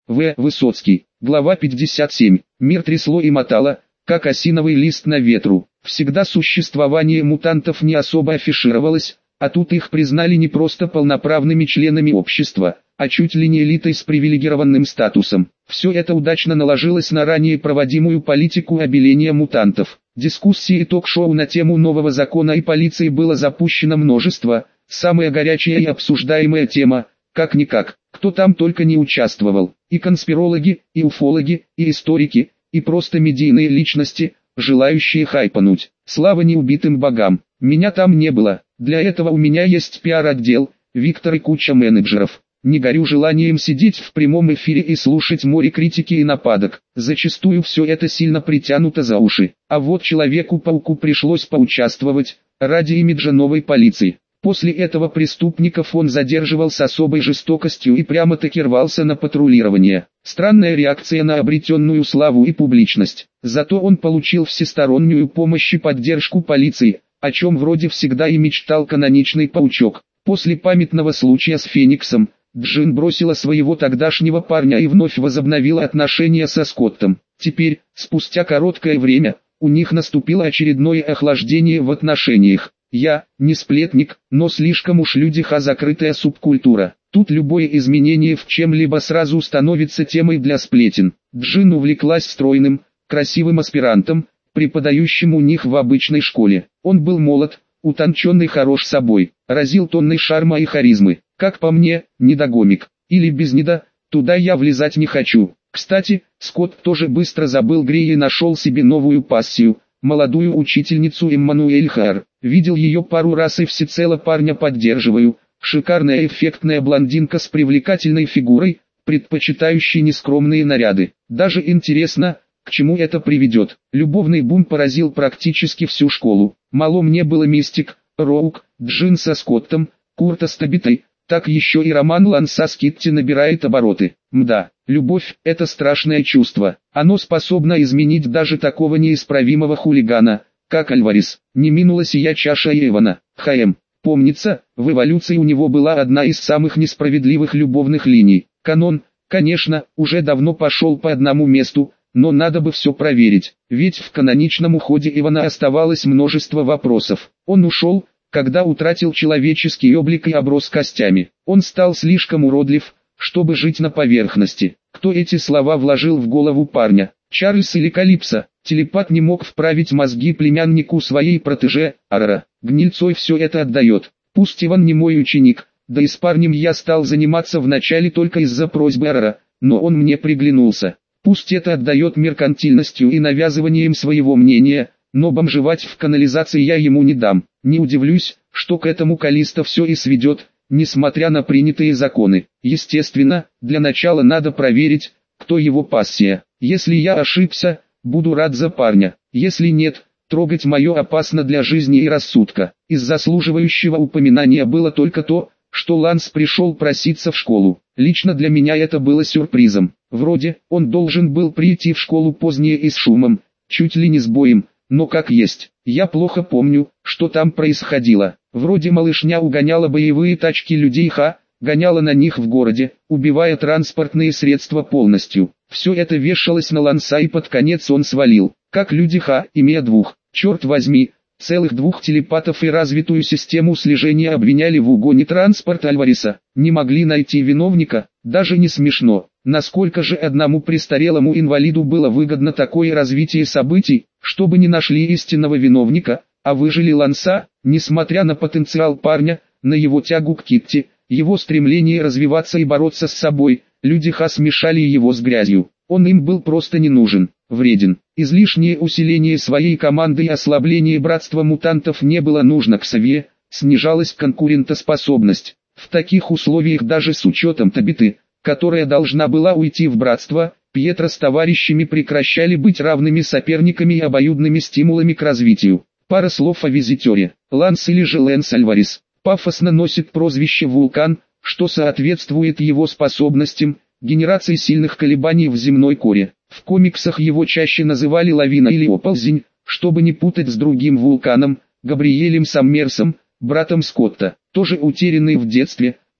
В. Высоцкий. Глава 57. Мир трясло и мотало, как осиновый лист на ветру. Всегда существование мутантов не особо афишировалось, а тут их признали не просто полноправными членами общества, а чуть ли не элитой с привилегированным статусом. Все это удачно наложилось на ранее проводимую политику обеления мутантов. Дискуссии и ток-шоу на тему нового закона и полиции было запущено множество. Самая горячая и обсуждаемая тема, как-никак, кто там только не участвовал, и конспирологи, и уфологи, и историки, и просто медийные личности, желающие хайпануть. Слава неубитым богам, меня там не было, для этого у меня есть пиар-отдел, Виктор и куча менеджеров. Не горю желанием сидеть в прямом эфире и слушать море критики и нападок, зачастую все это сильно притянуто за уши. А вот Человеку-пауку пришлось поучаствовать, ради имиджа новой полиции. После этого преступников он задерживал с особой жестокостью и прямо-таки рвался на патрулирование. Странная реакция на обретенную славу и публичность. Зато он получил всестороннюю помощь и поддержку полиции, о чем вроде всегда и мечтал каноничный паучок. После памятного случая с Фениксом, Джин бросила своего тогдашнего парня и вновь возобновила отношения со Скоттом. Теперь, спустя короткое время, у них наступило очередное охлаждение в отношениях. Я, не сплетник, но слишком уж людиха закрытая субкультура. Тут любое изменение в чем-либо сразу становится темой для сплетен. Джин увлеклась стройным, красивым аспирантом, преподающим у них в обычной школе. Он был молод, утонченный, хорош собой, разил тонной шарма и харизмы. Как по мне, недогомик. Или без неда, туда я влезать не хочу. Кстати, Скотт тоже быстро забыл Грея и нашел себе новую пассию, молодую учительницу Эммануэль Хар. Видел ее пару раз и всецело парня поддерживаю. Шикарная эффектная блондинка с привлекательной фигурой, предпочитающей нескромные наряды. Даже интересно, к чему это приведет. Любовный бум поразил практически всю школу. Мало мне было Мистик, Роук, Джин со Скоттом, Курта с Табитой, так еще и роман Ланса с Китти набирает обороты. Мда, любовь – это страшное чувство. Оно способно изменить даже такого неисправимого хулигана, как Альварес. Не минула сия чаша Эвана. ХМ. Помнится, в эволюции у него была одна из самых несправедливых любовных линий. Канон, конечно, уже давно пошел по одному месту, но надо бы все проверить, ведь в каноничном уходе Ивана оставалось множество вопросов. Он ушел, когда утратил человеческий облик и оброс костями. Он стал слишком уродлив, чтобы жить на поверхности. Кто эти слова вложил в голову парня? Чарльз или Калипсо? Телепат не мог вправить мозги племяннику своей протеже, Арара. Гнильцой все это отдает. Пусть Иван не мой ученик, да и с парнем я стал заниматься вначале только из-за просьбы Арара, но он мне приглянулся. Пусть это отдает меркантильностью и навязыванием своего мнения, но бомжевать в канализации я ему не дам. Не удивлюсь, что к этому Калисто все и сведет, несмотря на принятые законы. Естественно, для начала надо проверить, кто его пассия. Если я ошибся, буду рад за парня. Если нет, трогать мое опасно для жизни и рассудка. Из заслуживающего упоминания было только то, что Ланс пришел проситься в школу. Лично для меня это было сюрпризом. Вроде, он должен был прийти в школу позднее и с шумом, чуть ли не с боем, но как есть. Я плохо помню, что там происходило. Вроде малышня угоняла боевые тачки людей гоняла на них в городе, убивая транспортные средства полностью. Все это вешалось на Ланса и под конец он свалил. Как люди имея черт возьми, целых двух телепатов и развитую систему слежения обвиняли в угоне транспорта Альвареса. Не могли найти виновника, даже не смешно. Насколько же одному престарелому инвалиду было выгодно такое развитие событий, чтобы не нашли истинного виновника, а выжили Ланса, несмотря на потенциал парня, на его тягу к Китти, его стремление развиваться и бороться с собой, люди смешали его с грязью. Он им был просто не нужен, вреден. Излишнее усиление своей команды и ослабление братства мутантов не было нужно Ксавье, снижалась конкурентоспособность. В таких условиях даже с учетом Табиты, которая должна была уйти в братство, Пьетро с товарищами прекращали быть равными соперниками и обоюдными стимулами к развитию. Пара слов о визитере. Ланс или же Лэнс Альварес пафосно носит прозвище «Вулкан», что соответствует его способностям, генерации сильных колебаний в земной коре. В комиксах его чаще называли «Лавина» или «Оползень», чтобы не путать с другим вулканом, Габриэлем Саммерсом, братом Скотта. Тоже утерянный в детстве,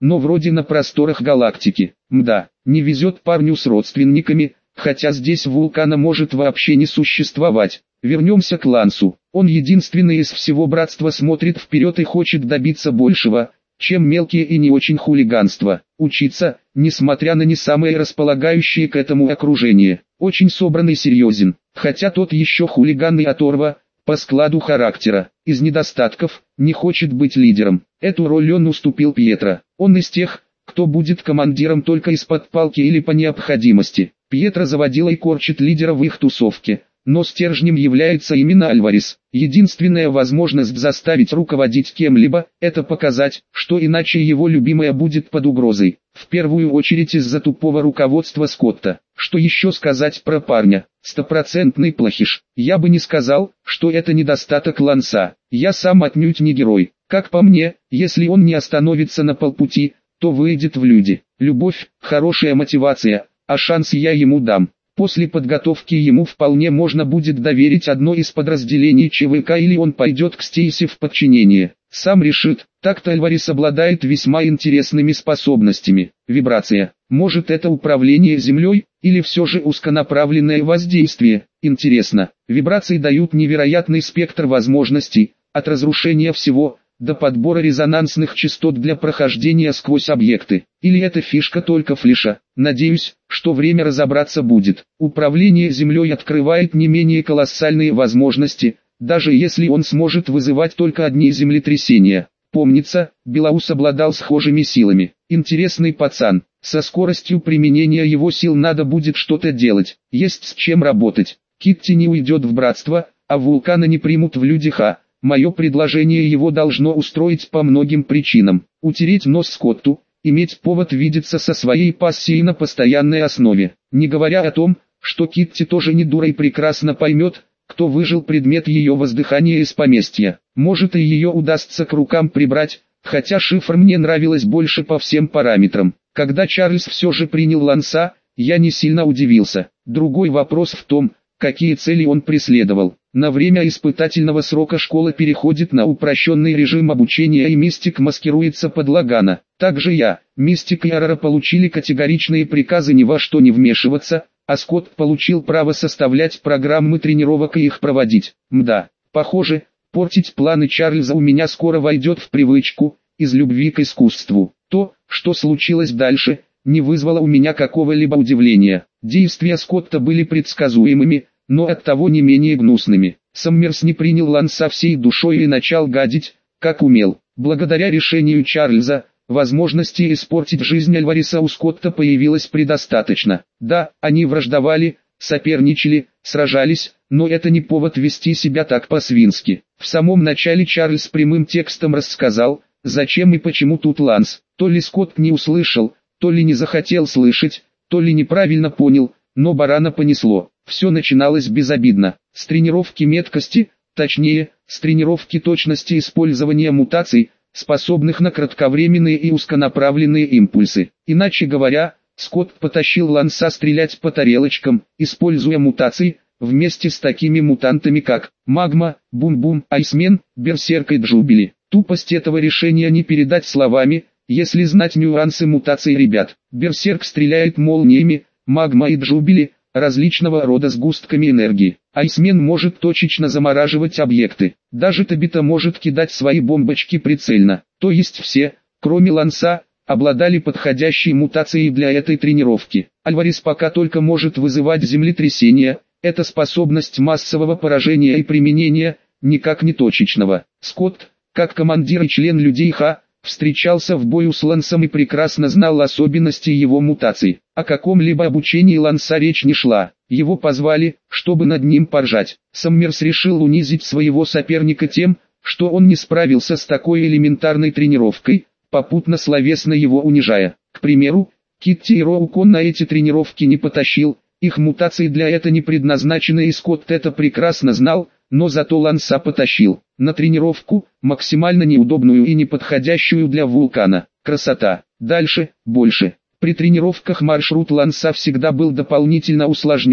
но вроде на просторах галактики. Мда, не везет парню с родственниками, хотя здесь вулкана может вообще не существовать. Вернемся к Лансу. Он единственный из всего братства смотрит вперед и хочет добиться большего, чем мелкие и не очень хулиганство. Учиться, несмотря на не самое располагающее к этому окружение. Очень собран и серьезен, хотя тот еще хулиган и оторва, по складу характера. Из недостатков, не хочет быть лидером. Эту роль он уступил Пьетро. Он из тех, кто будет командиром только из-под палки или по необходимости. Пьетро заводила и корчит лидера в их тусовке. Но стержнем является именно Альварес. Единственная возможность заставить руководить кем-либо, это показать, что иначе его любимая будет под угрозой. В первую очередь из-за тупого руководства Скотта. Что еще сказать про парня? Стопроцентный плохиш. Я бы не сказал, что это недостаток Ланса. Я сам отнюдь не герой. Как по мне, если он не остановится на полпути, то выйдет в люди. Любовь, хорошая мотивация, а шанс я ему дам. После подготовки ему вполне можно будет доверить одно из подразделений ЧВК или он пойдет к Стейси в подчинение. Сам решит. Так-то Альварес обладает весьма интересными способностями. Вибрация. Может это управление землей, или все же узконаправленное воздействие. Интересно. Вибрации дают невероятный спектр возможностей, от разрушения всего, до подбора резонансных частот для прохождения сквозь объекты. Или это фишка только Флиша? Надеюсь, что время разобраться будет. Управление землей открывает не менее колоссальные возможности, даже если он сможет вызывать только одни землетрясения. Помнится, Белаус обладал схожими силами. Интересный пацан. Со скоростью применения его сил надо будет что-то делать. Есть с чем работать. Китти не уйдет в братство, а вулкана не примут в люди Ха. Мое предложение его должно устроить по многим причинам. Утереть нос Скотту, иметь повод видеться со своей пассией на постоянной основе. Не говоря о том, что Китти тоже не дура и прекрасно поймет, кто выжил предмет ее воздыхания из поместья. Может и ее удастся к рукам прибрать, хотя шифр мне нравилась больше по всем параметрам. Когда Чарльз все же принял Ланса, я не сильно удивился. Другой вопрос в том, какие цели он преследовал. На время испытательного срока школа переходит на упрощенный режим обучения и Мистик маскируется под Лагана. Также я, Мистик и Арара получили категоричные приказы ни во что не вмешиваться, а Скотт получил право составлять программы тренировок и их проводить. Мда, похоже, портить планы Чарльза у меня скоро войдет в привычку, из любви к искусству. То, что случилось дальше, не вызвало у меня какого-либо удивления. Действия Скотта были предсказуемыми, но оттого не менее гнусными. Саммерс не принял Ланса всей душой и начал гадить, как умел. Благодаря решению Чарльза, возможности испортить жизнь Альвареса у Скотта появилось предостаточно. Да, они враждовали, соперничали, сражались, но это не повод вести себя так по-свински. В самом начале Чарльз прямым текстом рассказал, зачем и почему тут Ланс. То ли Скотт не услышал, то ли не захотел слышать, то ли неправильно понял, но барана понесло. Все начиналось безобидно, с тренировки меткости, точнее, с тренировки точности использования мутаций, способных на кратковременные и узконаправленные импульсы. Иначе говоря, Скотт потащил Ланса стрелять по тарелочкам, используя мутации, вместе с такими мутантами как Магма, Бум-Бум, Айсмен, Берсерк и Джубили. Тупость этого решения не передать словами, если знать нюансы мутаций ребят. Берсерк стреляет молниями, Магма и Джубили – различного рода сгустками энергии. Айсмен может точечно замораживать объекты. Даже Табита может кидать свои бомбочки прицельно. То есть все, кроме Ланса, обладали подходящей мутацией для этой тренировки. Альварес пока только может вызывать землетрясения. Это способность массового поражения и применения, никак не точечного. Скотт, как командир и член людей Ха, встречался в бою с Лансом и прекрасно знал особенности его мутаций. О каком-либо обучении Ланса речь не шла. Его позвали, чтобы над ним поржать. Саммерс решил унизить своего соперника тем, что он не справился с такой элементарной тренировкой, попутно словесно его унижая. К примеру, Китти и Роук он на эти тренировки не потащил, их мутации для этого не предназначены и Скотт это прекрасно знал, но зато Ланса потащил. На тренировку, максимально неудобную и неподходящую для вулкана. Красота. Дальше, больше. При тренировках маршрут Ланса всегда был дополнительно усложнен.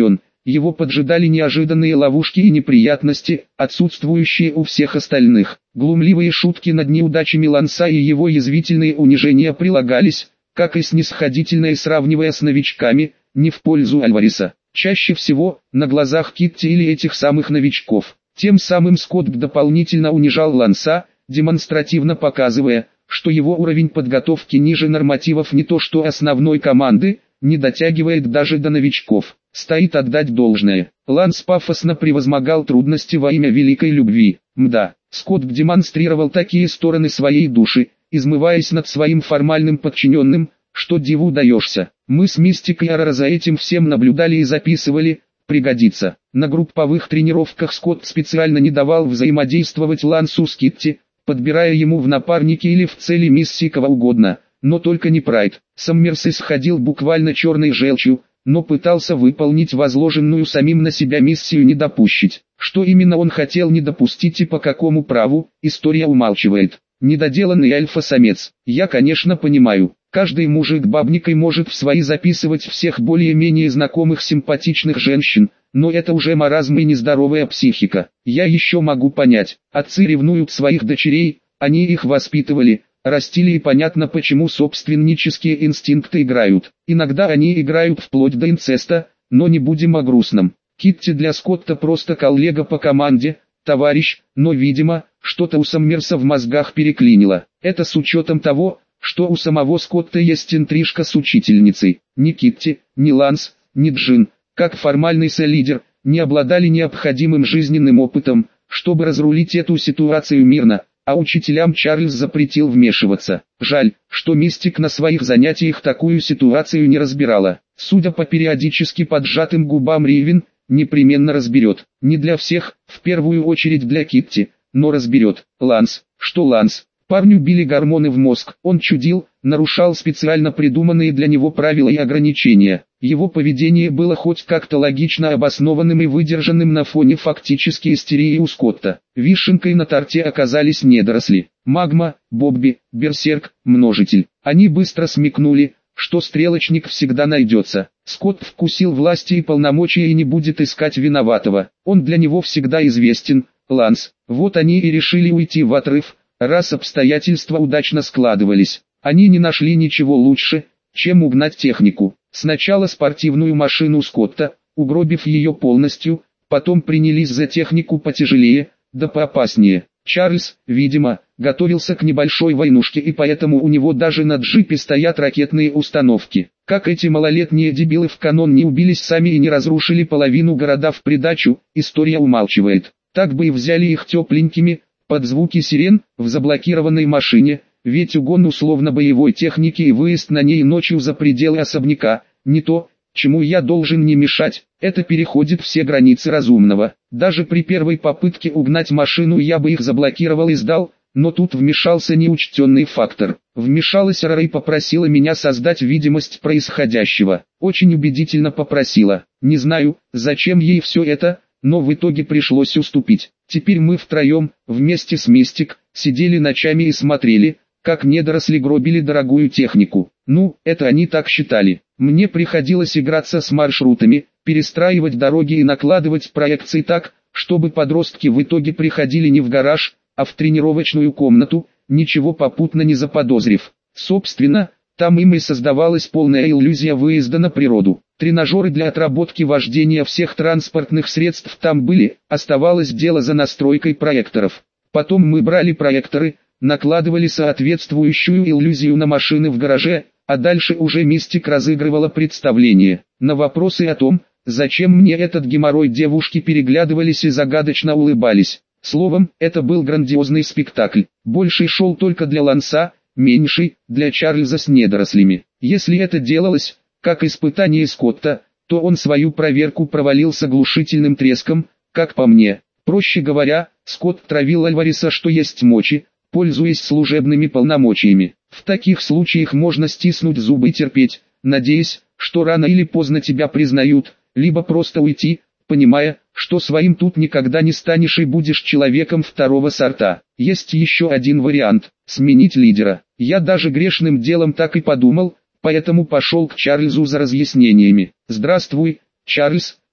его поджидали неожиданные ловушки и неприятности, отсутствующие у всех остальных. Глумливые шутки над неудачами Ланса и его язвительные унижения прилагались, как и снисходительное сравнивая с новичками, не в пользу Альвареса. Чаще всего, на глазах Китти или этих самых новичков. Тем самым Скотт дополнительно унижал Ланса, демонстративно показывая, что его уровень подготовки ниже нормативов не то что основной команды, не дотягивает даже до новичков. Стоит отдать должное. Ланс пафосно превозмогал трудности во имя великой любви. Мда, Скотт демонстрировал такие стороны своей души, измываясь над своим формальным подчиненным, что диву даешься. Мы с Мистик и Арара за этим всем наблюдали и записывали, пригодится. На групповых тренировках Скотт специально не давал взаимодействовать Лансу с Китти, подбирая ему в напарники или в цели миссии кого угодно, но только не Прайд. Саммерс исходил буквально черной желчью, но пытался выполнить возложенную самим на себя миссию не допустить. Что именно он хотел не допустить и по какому праву, история умалчивает. Недоделанный альфа-самец. Я, конечно, понимаю, каждый мужик бабникой может в свои записывать всех более-менее знакомых симпатичных женщин, но это уже маразм и нездоровая психика. Я еще могу понять, отцы ревнуют своих дочерей, они их воспитывали, растили и понятно почему собственнические инстинкты играют. Иногда они играют вплоть до инцеста, но не будем о грустном. Китти для Скотта просто коллега по команде, товарищ, но видимо, что-то у Саммерса в мозгах переклинило. Это с учетом того, что у самого Скотта есть интрижка с учительницей. Ни Китти, ни Ланс, ни Джин, как формальный солидер, не обладали необходимым жизненным опытом, чтобы разрулить эту ситуацию мирно, а учителям Чарльз запретил вмешиваться. Жаль, что Мистик на своих занятиях такую ситуацию не разбирала. Судя по периодически поджатым губам Ривен, непременно разберет. Не для всех, в первую очередь для Китти, но разберет. Ланс, что Ланс? Парню били гормоны в мозг, он чудил, нарушал специально придуманные для него правила и ограничения. Его поведение было хоть как-то логично обоснованным и выдержанным на фоне фактически истерии у Скотта. Вишенкой на торте оказались недоросли. Магма, Бобби, Берсерк, Множитель. Они быстро смекнули, что стрелочник всегда найдется. Скотт вкусил власти и полномочия и не будет искать виноватого. Он для него всегда известен, Ланс. Вот они и решили уйти в отрыв, раз обстоятельства удачно складывались. Они не нашли ничего лучше, чем угнать технику. Сначала спортивную машину Скотта, угробив ее полностью, потом принялись за технику потяжелее, да поопаснее. Чарльз, видимо, готовился к небольшой войнушке и поэтому у него даже на джипе стоят ракетные установки. Как эти малолетние дебилы в канон не убились сами и не разрушили половину города в придачу, история умалчивает. Так бы и взяли их тепленькими, под звуки сирен, в заблокированной машине, ведь угон условно-боевой техники и выезд на ней ночью за пределы особняка, не то, чему я должен не мешать, это переходит все границы разумного. Даже при первой попытке угнать машину я бы их заблокировал и сдал, но тут вмешался неучтенный фактор. Вмешалась Рара и попросила меня создать видимость происходящего. Очень убедительно попросила. Не знаю, зачем ей все это, но в итоге пришлось уступить. Теперь мы втроем, вместе с Мистик, сидели ночами и смотрели, как недоросли гробили дорогую технику. Ну, это они так считали. Мне приходилось играться с маршрутами, перестраивать дороги и накладывать проекции так, чтобы подростки в итоге приходили не в гараж, а в тренировочную комнату, ничего попутно не заподозрив. Собственно, там им и создавалась полная иллюзия выезда на природу. Тренажеры для отработки вождения всех транспортных средств там были, оставалось дело за настройкой проекторов. Потом мы брали проекторы, накладывали соответствующую иллюзию на машины в гараже, а дальше уже Мистик разыгрывала представление. На вопросы о том, зачем мне этот геморрой, девушки переглядывались и загадочно улыбались. Словом, это был грандиозный спектакль. Больший шел только для Ланса, меньший – для Чарльза с недорослями. Если это делалось, как испытание Скотта, то он свою проверку провалил с оглушительным треском, как по мне. Проще говоря, Скотт травил Альвареса что есть мочи, пользуясь служебными полномочиями. В таких случаях можно стиснуть зубы и терпеть, надеясь, что рано или поздно тебя признают, либо просто уйти, понимая, что своим тут никогда не станешь и будешь человеком второго сорта. Есть еще один вариант – сменить лидера. Я даже грешным делом так и подумал, поэтому пошел к Чарльзу за разъяснениями. «Здравствуй, Чарльз»,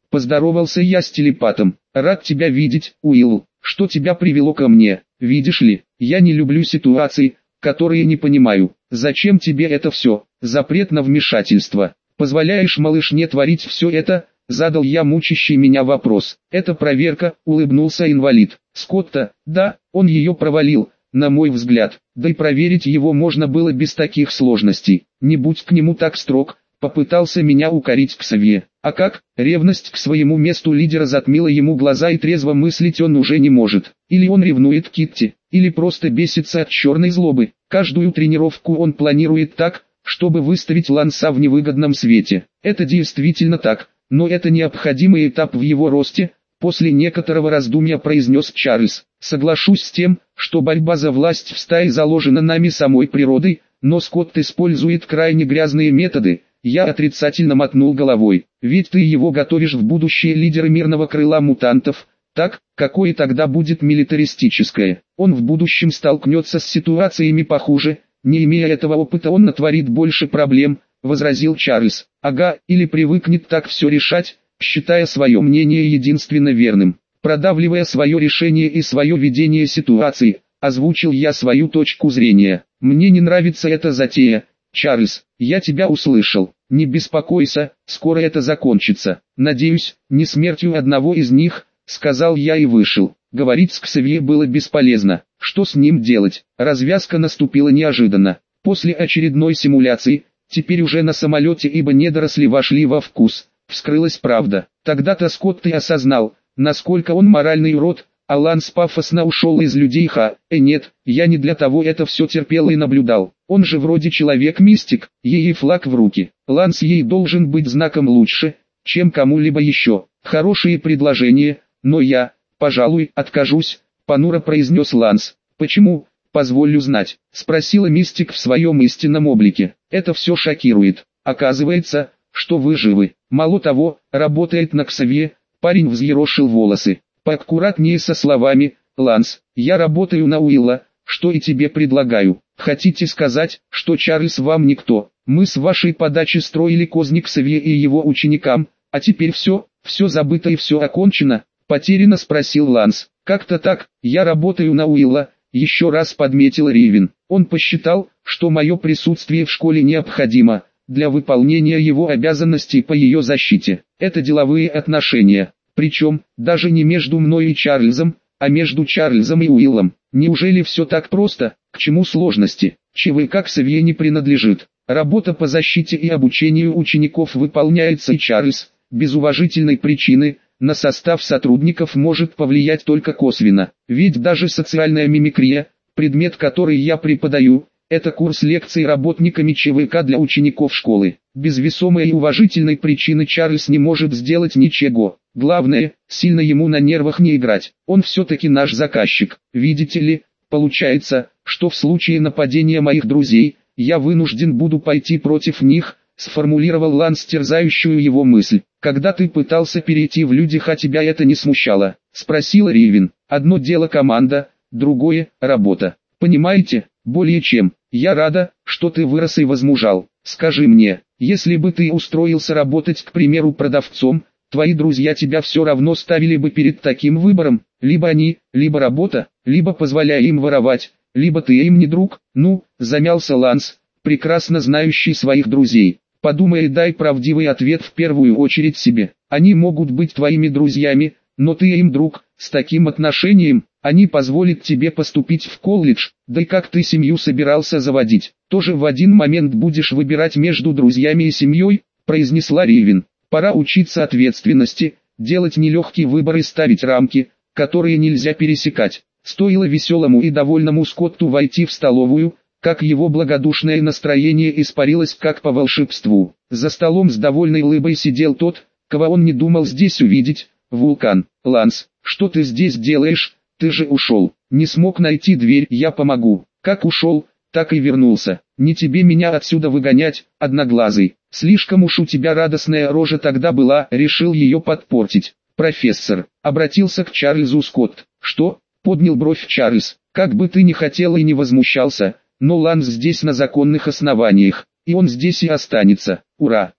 Поздоровался я с телепатом. Рад тебя видеть, Уилл. Что тебя привело ко мне? Видишь ли, я не люблю ситуации, которые не понимаю. Зачем тебе это все? Запрет на вмешательство. Позволяешь малышне творить все это? Задал я мучащий меня вопрос. Это проверка, улыбнулся инвалид. Скотта, да, он ее провалил, на мой взгляд. Да и проверить его можно было без таких сложностей. Не будь к нему так строг, попытался меня укорить Ксавье. А как? Ревность к своему месту лидера затмила ему глаза, и трезво мыслить он уже не может. Или он ревнует Китти, или просто бесится от черной злобы. Каждую тренировку он планирует так, чтобы выставить Ланса в невыгодном свете. Это действительно так, но это необходимый этап в его росте. После некоторого раздумья произнес Чарльз. Соглашусь с тем, что борьба за власть в стае заложена нами самой природой, но Скотт использует крайне грязные методы. Я отрицательно мотнул головой. Ведь ты его готовишь в будущее лидера мирного крыла мутантов. Так, какое тогда будет милитаристическое? Он в будущем столкнется с ситуациями похуже. Не имея этого опыта, он натворит больше проблем, возразил Чарльз. Ага, или привыкнет так все решать, считая свое мнение единственно верным. Продавливая свое решение и свое видение ситуации, озвучил я свою точку зрения. Мне не нравится эта затея. Чарльз, я тебя услышал. Не беспокойся, скоро это закончится. Надеюсь, не смертью одного из них, сказал я и вышел. Говорить с Ксавье было бесполезно. Что с ним делать? Развязка наступила неожиданно. После очередной симуляции, теперь уже на самолете, ибо недоросли вошли во вкус, вскрылась правда. Тогда-то Скотт и осознал, насколько он моральный урод, а Ланс пафосно ушел из людей. Нет, я не для того это все терпел и наблюдал. Он же вроде человек-мистик, ей флаг в руки. Ланс ей должен быть знаком лучше, чем кому-либо еще. Хорошие предложения, но я, пожалуй, откажусь, понуро произнес Ланс. Почему? Позволю знать, спросила мистик в своем истинном облике. Это все шокирует. Оказывается, что вы живы. Мало того, работает на Ксавье. Парень взъерошил волосы. Поаккуратнее со словами. Ланс, я работаю на Уилла, что и тебе предлагаю. Хотите сказать, что Чарльз вам никто? Мы с вашей подачи строили козни Ксавье и его ученикам, а теперь все забыто и все окончено? Потерянно спросил Ланс. Как-то так, я работаю на Уилла, еще раз подметил Ривен. Он посчитал, что мое присутствие в школе необходимо для выполнения его обязанностей по ее защите. Это деловые отношения. Причем, даже не между мной и Чарльзом, а между Чарльзом и Уиллом. Неужели все так просто? К чему сложности? ЧВК Ксавье не принадлежит. Работа по защите и обучению учеников выполняется, и Чарльз, без уважительной причины, на состав сотрудников может повлиять только косвенно. Ведь даже социальная мимикрия, предмет который я преподаю, это курс лекций работниками ЧВК для учеников школы. Без весомой и уважительной причины Чарльз не может сделать ничего. Главное, сильно ему на нервах не играть. Он все-таки наш заказчик. Видите ли, получается, что в случае нападения моих друзей, я вынужден буду пойти против них, сформулировал Ланс терзающую его мысль. Когда ты пытался перейти в люди, тебя это не смущало? Спросила Ривен. Одно дело команда, другое – работа. Понимаете? Более чем. Я рада, что ты вырос и возмужал. Скажи мне, если бы ты устроился работать, к примеру, продавцом, твои друзья тебя все равно ставили бы перед таким выбором: либо они, либо работа, либо позволяя им воровать, либо ты им не друг. Ну, замялся Ланс, прекрасно знающий своих друзей. Подумай и дай правдивый ответ в первую очередь себе. Они могут быть твоими друзьями, но ты им друг. С таким отношением, они позволят тебе поступить в колледж. Да и как ты семью собирался заводить? Тоже в один момент будешь выбирать между друзьями и семьей, произнесла Ривен. Пора учиться ответственности, делать нелегкий выбор и ставить рамки, которые нельзя пересекать. Стоило веселому и довольному Скотту войти в столовую, как его благодушное настроение испарилось как по волшебству. За столом с довольной улыбой сидел тот, кого он не думал здесь увидеть, Вулкан. Ланс, что ты здесь делаешь? Ты же ушел. Не смог найти дверь, я помогу. Как ушел, так и вернулся. Не тебе меня отсюда выгонять, одноглазый. Слишком уж у тебя радостная рожа тогда была, решил ее подпортить. Профессор, обратился к Чарльзу Скотт. Что? Поднял бровь Чарльз. Как бы ты ни хотел и не возмущался, но Ланс здесь на законных основаниях, и он здесь и останется. Ура!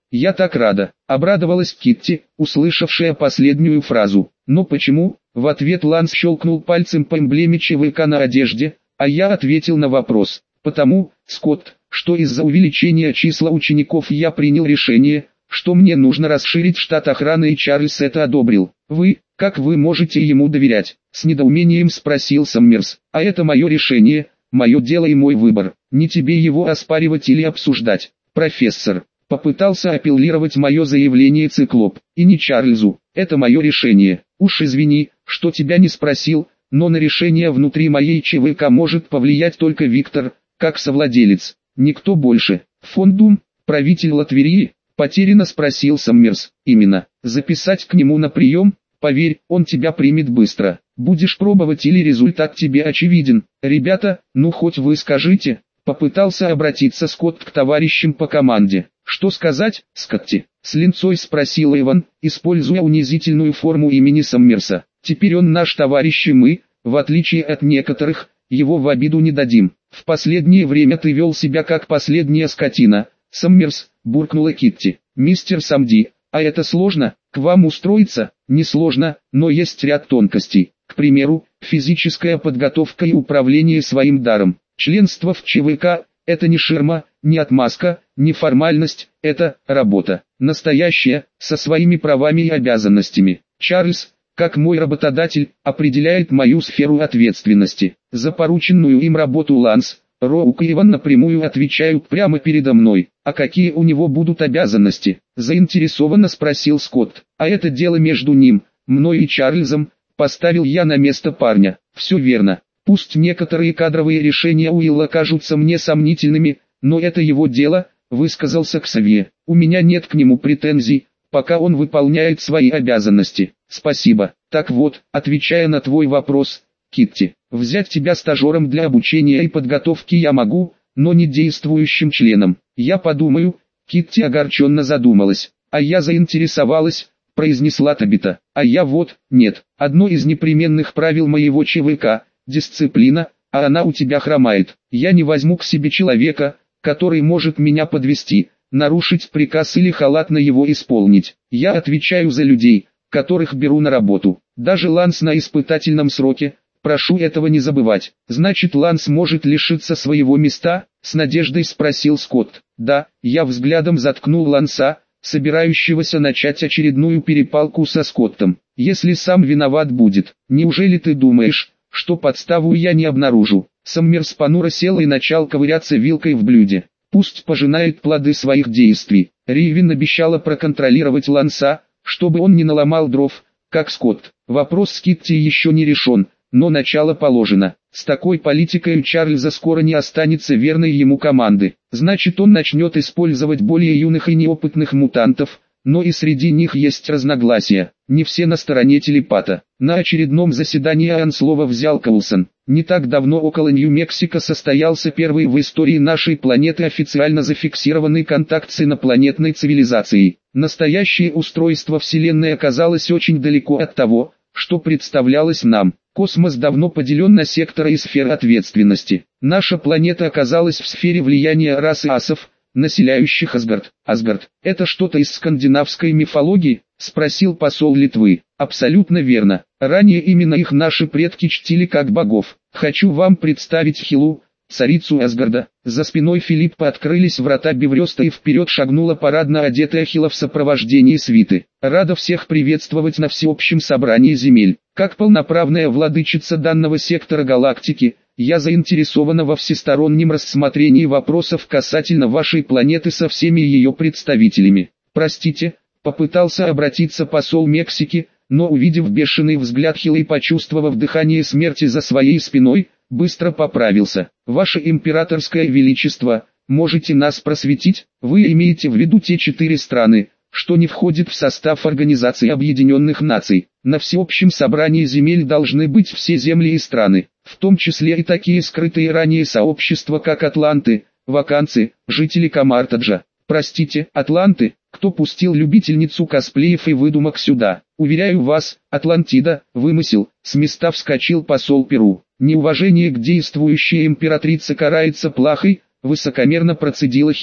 Я так рада, обрадовалась Китти, услышавшая последнюю фразу. Но почему? В ответ Ланс щелкнул пальцем по эмблеме ЧВК на одежде, а я ответил на вопрос. Потому, Скотт, что из-за увеличения числа учеников я принял решение, что мне нужно расширить штат охраны, и Чарльз это одобрил. Как вы можете ему доверять? С недоумением спросил Саммерс. А это мое решение, мое дело и мой выбор. Не тебе его оспаривать или обсуждать, профессор. Попытался апеллировать мое заявление Циклоп. И не Чарльзу, это мое решение. Уж извини, что тебя не спросил, но на решение внутри моей ЧВК может повлиять только Виктор, как совладелец. Никто больше. Фондум, правитель Латверии, потерянно спросил Саммерс. Именно. Записать к нему на прием? Поверь, он тебя примет быстро. Будешь пробовать или результат тебе очевиден? Ребята, ну хоть вы скажите. Попытался обратиться Скотт к товарищам по команде. Что сказать, Скотти? С линцой спросил Иван, используя унизительную форму имени Саммерса. Теперь он наш товарищ, и мы, в отличие от некоторых, его в обиду не дадим. В последнее время ты вел себя как последняя скотина. Саммерс, буркнула Китти. Мистер Самди, а это сложно, к вам устроиться? Несложно, но есть ряд тонкостей. К примеру, физическая подготовка и управление своим даром. Членство в ЧВК – это не ширма, не отмазка, не формальность, это работа. Настоящая, со своими правами и обязанностями. Чарльз, как мой работодатель, определяет мою сферу ответственности. За порученную им работу Ланс, Роук и Иван напрямую отвечают прямо передо мной. А какие у него будут обязанности? Заинтересованно спросил Скотт. А это дело между ним, мной и Чарльзом, поставил я на место парня. Все верно. Пусть некоторые кадровые решения Уилла кажутся мне сомнительными, но это его дело, высказался Ксавье. У меня нет к нему претензий, пока он выполняет свои обязанности. Спасибо. Так вот, отвечая на твой вопрос, Китти, взять тебя стажером для обучения и подготовки я могу, но не действующим членом. Я подумаю. Китти огорченно задумалась. А я заинтересовалась, произнесла Табита. А я нет. Одно из непременных правил моего ЧВК – дисциплина, а она у тебя хромает. Я не возьму к себе человека, который может меня подвести, нарушить приказ или халатно его исполнить. Я отвечаю за людей, которых беру на работу. Даже Ланс на испытательном сроке, прошу этого не забывать. Значит, Ланс может лишиться своего места? С надеждой спросил Скотт. Да, я взглядом заткнул Ланса, собирающегося начать очередную перепалку со Скоттом. Если сам виноват будет. Неужели ты думаешь, что подставу я не обнаружу? Саммерс понуро сел и начал ковыряться вилкой в блюде. Пусть пожинает плоды своих действий. Ривин обещала проконтролировать Ланса, чтобы он не наломал дров, как Скотт. Вопрос с Китти еще не решен, но начало положено. С такой политикой у Чарльза скоро не останется верной ему команды. Значит, он начнет использовать более юных и неопытных мутантов, но и среди них есть разногласия. Не все на стороне телепата. На очередном заседании Анслова взял Коулсон. Не так давно около Нью-Мексико состоялся первый в истории нашей планеты официально зафиксированный контакт с инопланетной цивилизацией. Настоящее устройство Вселенной оказалось очень далеко от того, что представлялось нам. Космос давно поделен на секторы и сферы ответственности. Наша планета оказалась в сфере влияния расы асов, населяющих Асгард. Асгард – это что-то из скандинавской мифологии? Спросил посол Литвы. Абсолютно верно. Ранее именно их наши предки чтили как богов. Хочу вам представить Хилу, царицу Асгарда. За спиной Филиппа открылись врата Беврёста и вперед шагнула парадно одетая Хила в сопровождении свиты. Рада всех приветствовать на всеобщем собрании земель. Как полноправная владычица данного сектора галактики, я заинтересована во всестороннем рассмотрении вопросов касательно вашей планеты со всеми ее представителями. Простите, попытался обратиться посол Мексики, но увидев бешеный взгляд Хилы и почувствовав дыхание смерти за своей спиной, быстро поправился. Ваше императорское величество, можете нас просветить? Вы имеете в виду те 4 страны, что не входит в состав Организации Объединенных Наций. На всеобщем собрании земель должны быть все земли и страны, в том числе и такие скрытые ранее сообщества, как Атланты, ваканцы, жители Камартаджа. Простите, Атланты, кто пустил любительницу косплеев и выдумок сюда? Уверяю вас, Атлантида, вымысел. С места вскочил посол Перу. Неуважение к действующей императрице карается плахой, высокомерно процедила Хила.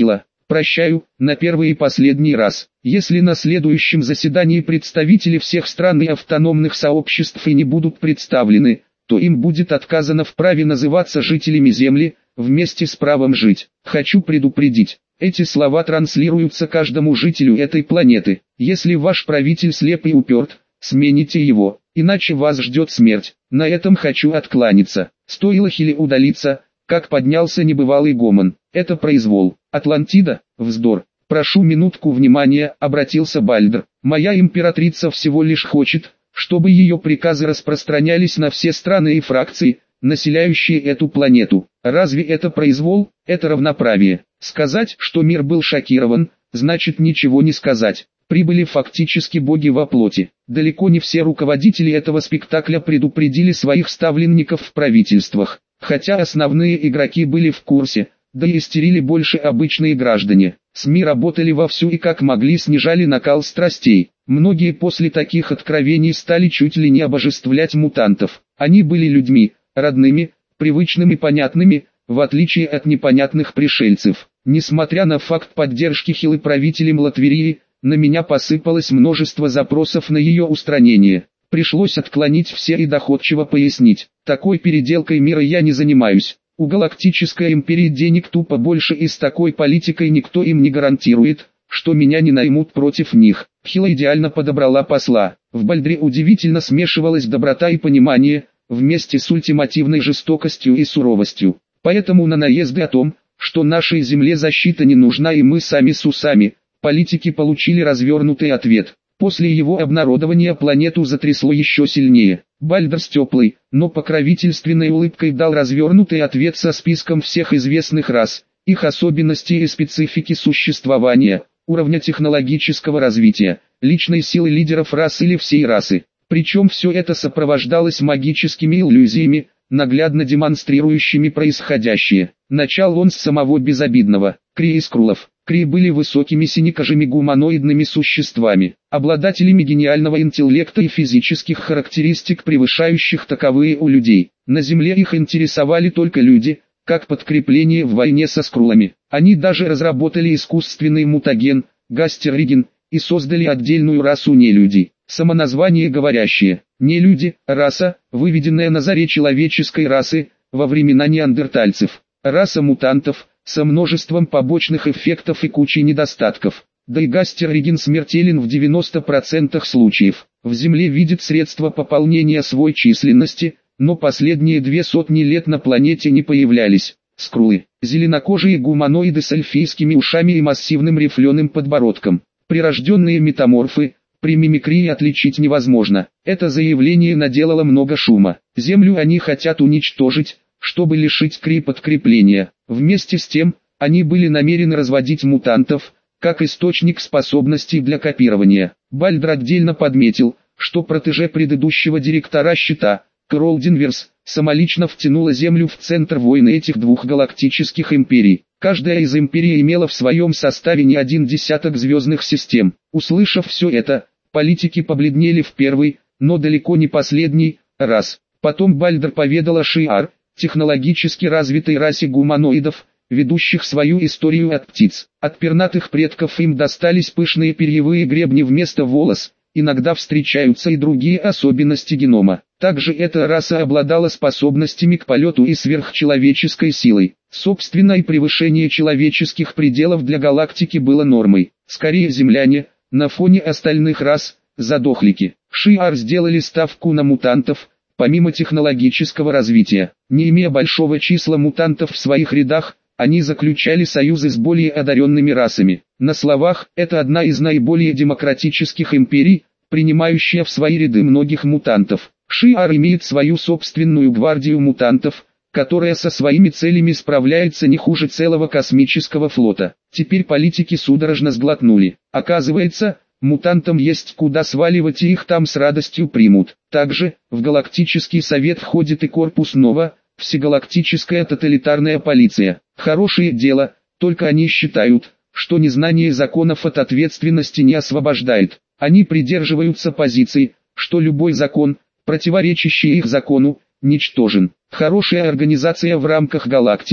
Прощаю, на первый и последний раз. Если на следующем заседании представители всех стран и автономных сообществ и не будут представлены, то им будет отказано в праве называться жителями Земли, вместе с правом жить. Хочу предупредить, эти слова транслируются каждому жителю этой планеты. Если ваш правитель слеп и уперт, смените его, иначе вас ждет смерть. На этом хочу откланяться. Стоило Хиле удалиться, как поднялся небывалый гомон. Это произвол. Атлантида, вздор. Прошу минутку внимания, обратился Бальдр. Моя императрица всего лишь хочет, чтобы ее приказы распространялись на все страны и фракции, населяющие эту планету. Разве это произвол? Это равноправие. Сказать, что мир был шокирован, значит ничего не сказать. Прибыли фактически боги во плоти. Далеко не все руководители этого спектакля предупредили своих ставленников в правительствах. Хотя основные игроки были в курсе, да и истерили больше обычные граждане. СМИ работали вовсю и как могли снижали накал страстей. Многие после таких откровений стали чуть ли не обожествлять мутантов. Они были людьми, родными, привычными и понятными, в отличие от непонятных пришельцев. Несмотря на факт поддержки Хилы правителем Латверии, на меня посыпалось множество запросов на ее устранение. Пришлось отклонить все и доходчиво пояснить. Такой переделкой мира я не занимаюсь. У Галактической империи денег тупо больше, и с такой политикой никто им не гарантирует, что меня не наймут против них. Хила идеально подобрала посла. В Бальдре удивительно смешивалась доброта и понимание, вместе с ультимативной жестокостью и суровостью. Поэтому на наезды о том, что нашей земле защита не нужна и мы сами с усами, политики получили развернутый ответ. После его обнародования планету затрясло еще сильнее. Бальдр с теплой, но покровительственной улыбкой дал развернутый ответ со списком всех известных рас, их особенностей и специфики существования, уровня технологического развития, личной силы лидеров рас или всей расы. Причем все это сопровождалось магическими иллюзиями, наглядно демонстрирующими происходящее. Начал он с самого безобидного. Крии и Скрулов. Крии были высокими синекожими гуманоидными существами, обладателями гениального интеллекта и физических характеристик, превышающих таковые у людей. На Земле их интересовали только люди, как подкрепление в войне со Скрулами. Они даже разработали искусственный мутаген, Гастерриген, и создали отдельную расу нелюдей. Самоназвание говорящее. Нелюди – раса, выведенная на заре человеческой расы, во времена неандертальцев. Раса мутантов – со множеством побочных эффектов и кучей недостатков. Да и Гастерриген смертелен в 90% случаев. В Земле видит средства пополнения своей численности, но последние 200 лет на планете не появлялись. Скрулы – зеленокожие гуманоиды с эльфийскими ушами и массивным рифленым подбородком. Прирожденные метаморфы, при мимикрии отличить невозможно. Это заявление наделало много шума. Землю они хотят уничтожить, чтобы лишить Крии подкрепления. Вместе с тем, они были намерены разводить мутантов, как источник способностей для копирования. Бальдр отдельно подметил, что протеже предыдущего директора Щита, Кэрол Денверс, самолично втянула Землю в центр войны этих двух галактических империй. Каждая из империй имела в своем составе не один десяток звездных систем. Услышав все это, политики побледнели в первый, но далеко не последний, раз. Потом Бальдр поведал о Шиар, технологически развитой расе гуманоидов, ведущих свою историю от птиц. От пернатых предков им достались пышные перьевые гребни вместо волос, иногда встречаются и другие особенности генома. Также эта раса обладала способностями к полету и сверхчеловеческой силой. Собственно, и превышение человеческих пределов для галактики было нормой. Скорее земляне, на фоне остальных рас, задохлики. Шиар сделали ставку на мутантов, помимо технологического развития. Не имея большого числа мутантов в своих рядах, они заключали союзы с более одаренными расами. На словах, это одна из наиболее демократических империй, принимающая в свои ряды многих мутантов. Шиар имеет свою собственную гвардию мутантов, которая со своими целями справляется не хуже целого космического флота. Теперь политики судорожно сглотнули. Оказывается, мутантам есть куда сваливать, и их там с радостью примут. Также, в Галактический совет входит и корпус Нова, всегалактическая тоталитарная полиция. Хорошее дело, только они считают, что незнание законов от ответственности не освобождает. Они придерживаются позиции, что любой закон, противоречащий их закону, ничтожен. Хорошая организация в рамках галактики,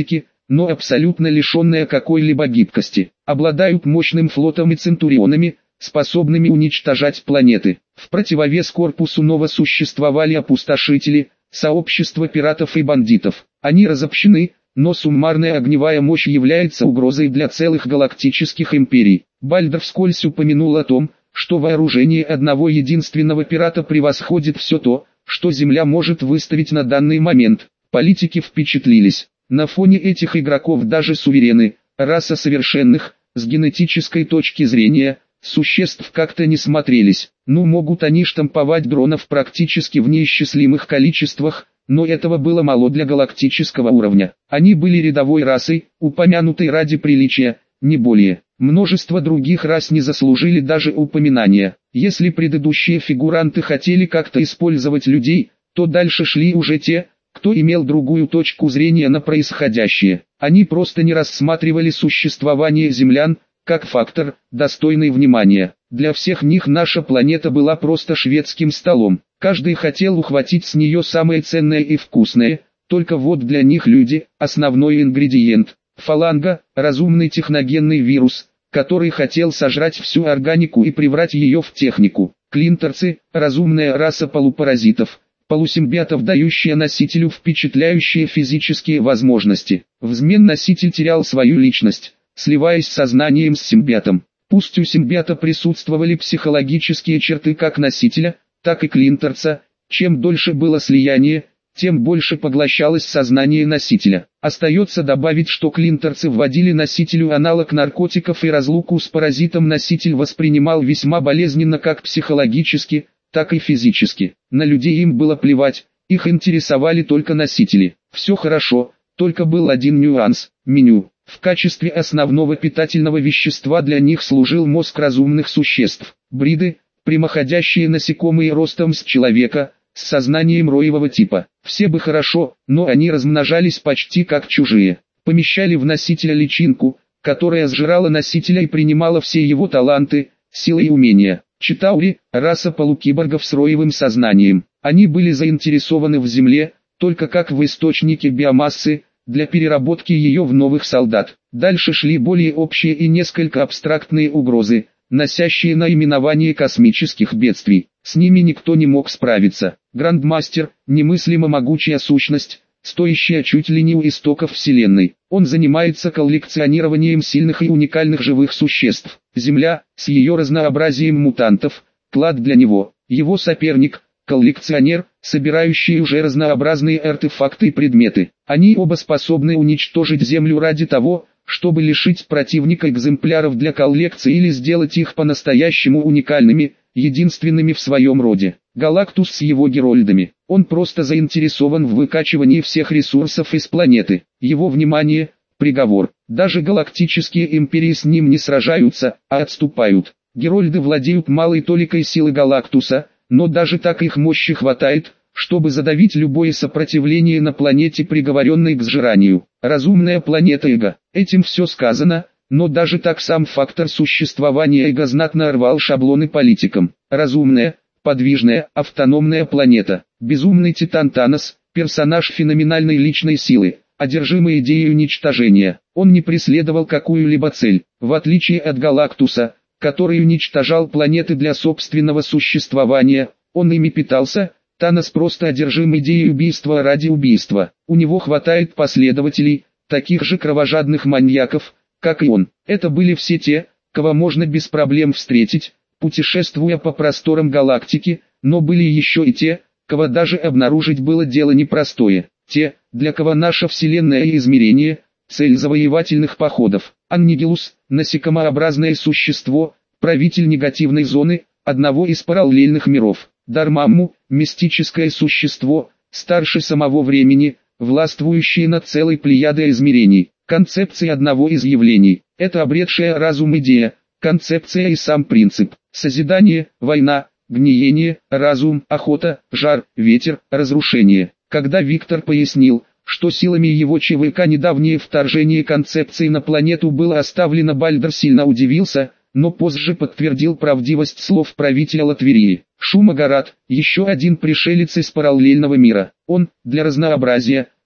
но абсолютно лишенная какой-либо гибкости. Обладают мощным флотом и центурионами, способными уничтожать планеты. В противовес корпусу Нова существовали опустошители, сообщество пиратов и бандитов. Они разобщены, но суммарная огневая мощь является угрозой для целых галактических империй. Бальдер вскользь упомянул о том, что вооружение одного единственного пирата превосходит все то, что Земля может выставить на данный момент. Политики впечатлились. На фоне этих игроков даже суверены, раса совершенных, с генетической точки зрения, существ как-то не смотрелись. Ну, могут они штамповать дронов практически в неисчислимых количествах, но этого было мало для галактического уровня. Они были рядовой расой, упомянутой ради приличия, не более. Множество других рас не заслужили даже упоминания. Если предыдущие фигуранты хотели как-то использовать людей, то дальше шли уже те, кто имел другую точку зрения на происходящее. Они просто не рассматривали существование землян как фактор, достойный внимания. Для всех них наша планета была просто шведским столом. Каждый хотел ухватить с нее самое ценное и вкусное, только вот для них люди – основной ингредиент. Фаланга – разумный техногенный вирус, который хотел сожрать всю органику и превратить ее в технику. Клинторцы – разумная раса полупаразитов, полусимбиотов, дающая носителю впечатляющие физические возможности. Взамен носитель терял свою личность, сливаясь сознанием с симбиотом. Пусть у симбиота присутствовали психологические черты как носителя, так и клинторца, чем дольше было слияние, тем больше поглощалось сознание носителя. Остается добавить, что клинторцы вводили носителю аналог наркотиков, и разлуку с паразитом носитель воспринимал весьма болезненно как психологически, так и физически. На людей им было плевать, их интересовали только носители. Все хорошо, только был один нюанс – меню. В качестве основного питательного вещества для них служил мозг разумных существ. Бриды, прямоходящие насекомые ростом с человека, с сознанием роевого типа. Все бы хорошо, но они размножались почти как чужие. Помещали в носителя личинку, которая сжирала носителя и принимала все его таланты, силы и умения. Читаури – раса полукиборгов с роевым сознанием. Они были заинтересованы в Земле, только как в источнике биомассы, для переработки ее в новых солдат. Дальше шли более общие и несколько абстрактные угрозы, носящие наименование космических бедствий. С ними никто не мог справиться. Грандмастер – немыслимо могучая сущность, стоящая чуть ли не у истоков Вселенной. Он занимается коллекционированием сильных и уникальных живых существ. Земля, с ее разнообразием мутантов, клад для него. Его соперник – коллекционер, собирающий уже разнообразные артефакты и предметы. Они оба способны уничтожить Землю ради того, чтобы лишить противника экземпляров для коллекции или сделать их по-настоящему уникальными, единственными в своем роде. Галактус с его герольдами. Он просто заинтересован в выкачивании всех ресурсов из планеты. Его внимание – приговор. Даже галактические империи с ним не сражаются, а отступают. Герольды владеют малой толикой силы Галактуса, но даже так их мощи хватает, чтобы задавить любое сопротивление на планете, приговоренной к сжиранию. Разумная планета Эго. Этим все сказано, но даже так сам фактор существования Эго знатно рвал шаблоны политикам. Разумная, подвижная, автономная планета. Безумный Титан Танос, персонаж феноменальной личной силы, одержимый идеей уничтожения. Он не преследовал какую-либо цель, в отличие от Галактуса, который уничтожал планеты для собственного существования, он ими питался. Танос просто одержим идеей убийства ради убийства. У него хватает последователей, таких же кровожадных маньяков, как и он. Это были все те, кого можно без проблем встретить, путешествуя по просторам галактики, но были еще и те, кого даже обнаружить было дело непростое. Те, для кого наша Вселенная и измерение – цель завоевательных походов. Аннигилус – насекомообразное существо, правитель негативной зоны, одного из параллельных миров. Дармамму – мистическое существо, старше самого времени, властвующее над целой плеядой измерений. Концепция одного из явлений – это обретшая разум идея, концепция и сам принцип. Созидание, война, гниение, разум, охота, жар, ветер, разрушение. Когда Виктор пояснил, что силами его ЧВК недавнее вторжение концепции на планету было оставлено, Бальдер сильно удивился, но позже подтвердил правдивость слов правителя Латверии. Шумагарат, еще один пришелец из параллельного мира. Он, для разнообразия,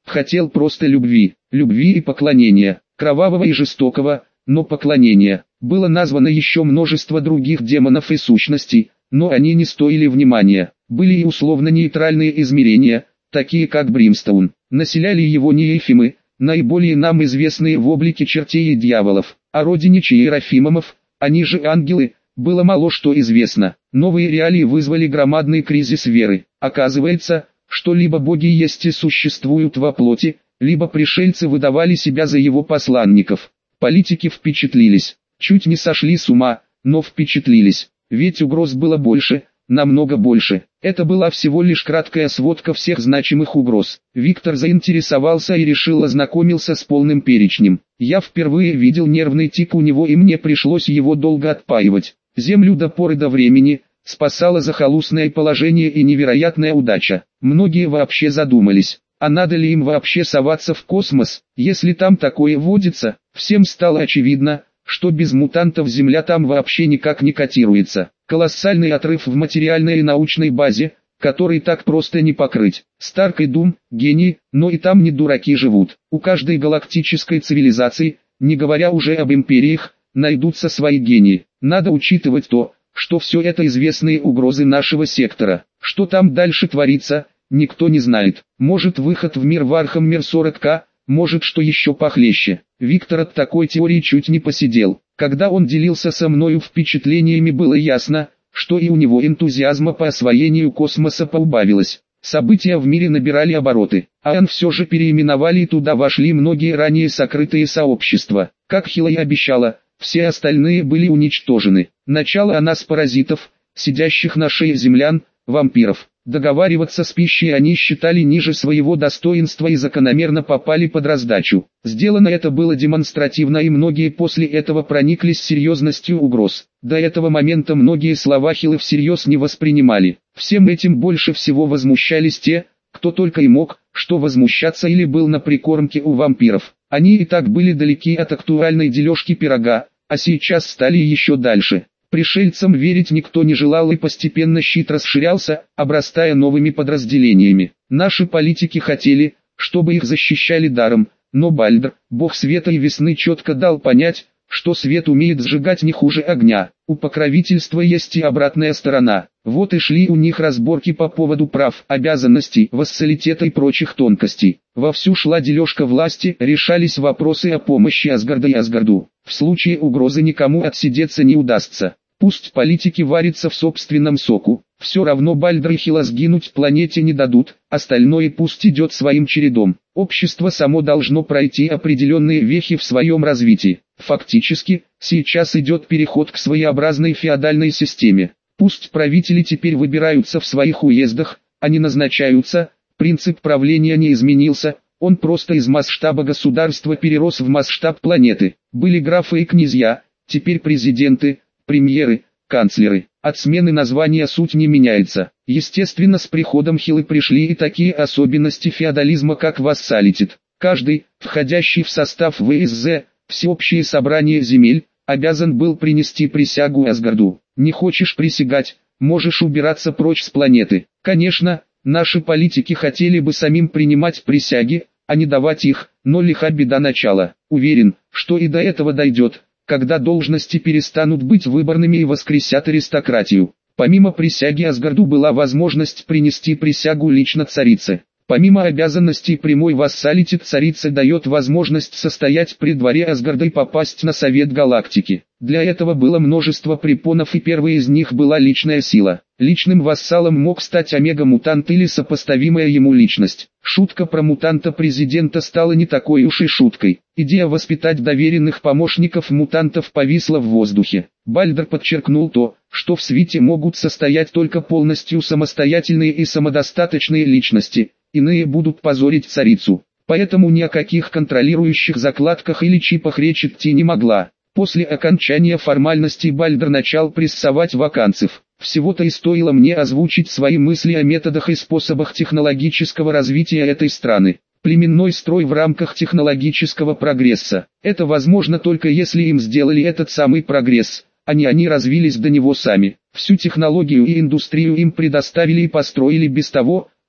хотел просто любви, любви и поклонения, кровавого и жестокого, но поклонения. Было названо еще множество других демонов и сущностей, но они не стоили внимания. Были и условно-нейтральные измерения, такие как Бримстоун. Населяли его неефимы, наиболее нам известные в облике чертей и дьяволов. О родине Чиерафимов, они же ангелы, было мало что известно. Новые реалии вызвали громадный кризис веры. Оказывается, что либо боги есть и существуют во плоти, либо пришельцы выдавали себя за его посланников. Политики впечатлились, чуть не сошли с ума, но впечатлились, ведь угроз было больше, намного больше. Это была всего лишь краткая сводка всех значимых угроз. Виктор заинтересовался и решил ознакомиться с полным перечнем. Я впервые видел нервный тик у него, и мне пришлось его долго отпаивать. Землю до поры до времени спасало захолустное положение и невероятная удача. Многие вообще задумались, а надо ли им вообще соваться в космос, если там такое водится. Всем стало очевидно, что без мутантов Земля там вообще никак не котируется. Колоссальный отрыв в материальной и научной базе, который так просто не покрыть. Старк и Дум – гении, но и там не дураки живут. У каждой галактической цивилизации, не говоря уже об империях, найдутся свои гении. Надо учитывать то, что все это известные угрозы нашего сектора. Что там дальше творится, никто не знает. Может, выход в мир Вархаммер 40К, может, что еще похлеще. Виктор от такой теории чуть не посидел. Когда он делился со мною впечатлениями, было ясно, что и у него энтузиазма по освоению космоса поубавилось. События в мире набирали обороты, а все же переименовали, и туда вошли многие ранее сокрытые сообщества. Как Хила и обещала, все остальные были уничтожены. Начало она с паразитов, сидящих на шее землян, вампиров. Договариваться с пищей они считали ниже своего достоинства и закономерно попали под раздачу. Сделано это было демонстративно, и многие после этого прониклись серьезностью угроз. До этого момента многие слова Хилы всерьез не воспринимали. Всем этим больше всего возмущались те, кто только и мог, что возмущаться или был на прикормке у вампиров. Они и так были далеки от актуальной дележки пирога, а сейчас стали еще дальше. Пришельцам верить никто не желал, и постепенно щит расширялся, обрастая новыми подразделениями. Наши политики хотели, чтобы их защищали даром, но Бальдр, бог света и весны, четко дал понять, что свет умеет сжигать не хуже огня. У покровительства есть и обратная сторона. Вот и шли у них разборки по поводу прав, обязанностей, вассалитета и прочих тонкостей. Вовсю шла дележка власти, решались вопросы о помощи Асгарда и Асгарду. В случае угрозы никому отсидеться не удастся. Пусть политики варятся в собственном соку, все равно Бальдр и Хила сгинуть планете не дадут, остальное пусть идет своим чередом. Общество само должно пройти определенные вехи в своем развитии. Фактически, сейчас идет переход к своеобразной феодальной системе. Пусть правители теперь выбираются в своих уездах, а не назначаются, принцип правления не изменился, он просто из масштаба государства перерос в масштаб планеты. Были графы и князья, теперь президенты, премьеры, канцлеры. От смены названия суть не меняется. Естественно, с приходом Хилы пришли и такие особенности феодализма, как вассалитет. Каждый, входящий в состав ВСЗ, всеобщее собрание земель, обязан был принести присягу Асгарду. Не хочешь присягать, можешь убираться прочь с планеты. Конечно, наши политики хотели бы самим принимать присяги, а не давать их, но лиха беда начала. Уверен, что и до этого дойдет, когда должности перестанут быть выборными и воскресят аристократию. Помимо присяги Асгарду была возможность принести присягу лично царице. Помимо обязанностей прямой вассалитет царица дает возможность состоять при дворе Асгарда и попасть на Совет Галактики. Для этого было множество препонов, и первой из них была личная сила. Личным вассалом мог стать омега-мутант или сопоставимая ему личность. Шутка про мутанта-президента стала не такой уж и шуткой. Идея воспитать доверенных помощников мутантов повисла в воздухе. Бальдр подчеркнул то, что в свите могут состоять только полностью самостоятельные и самодостаточные личности, иные будут позорить царицу. Поэтому ни о каких контролирующих закладках или чипах речь идти не могла. После окончания формальностей Бальдр начал прессовать ваканцев. Всего-то и стоило мне озвучить свои мысли о методах и способах технологического развития этой страны. Племенной строй в рамках технологического прогресса. Это возможно только если им сделали этот самый прогресс, а не они развились до него сами. Всю технологию и индустрию им предоставили и построили без того,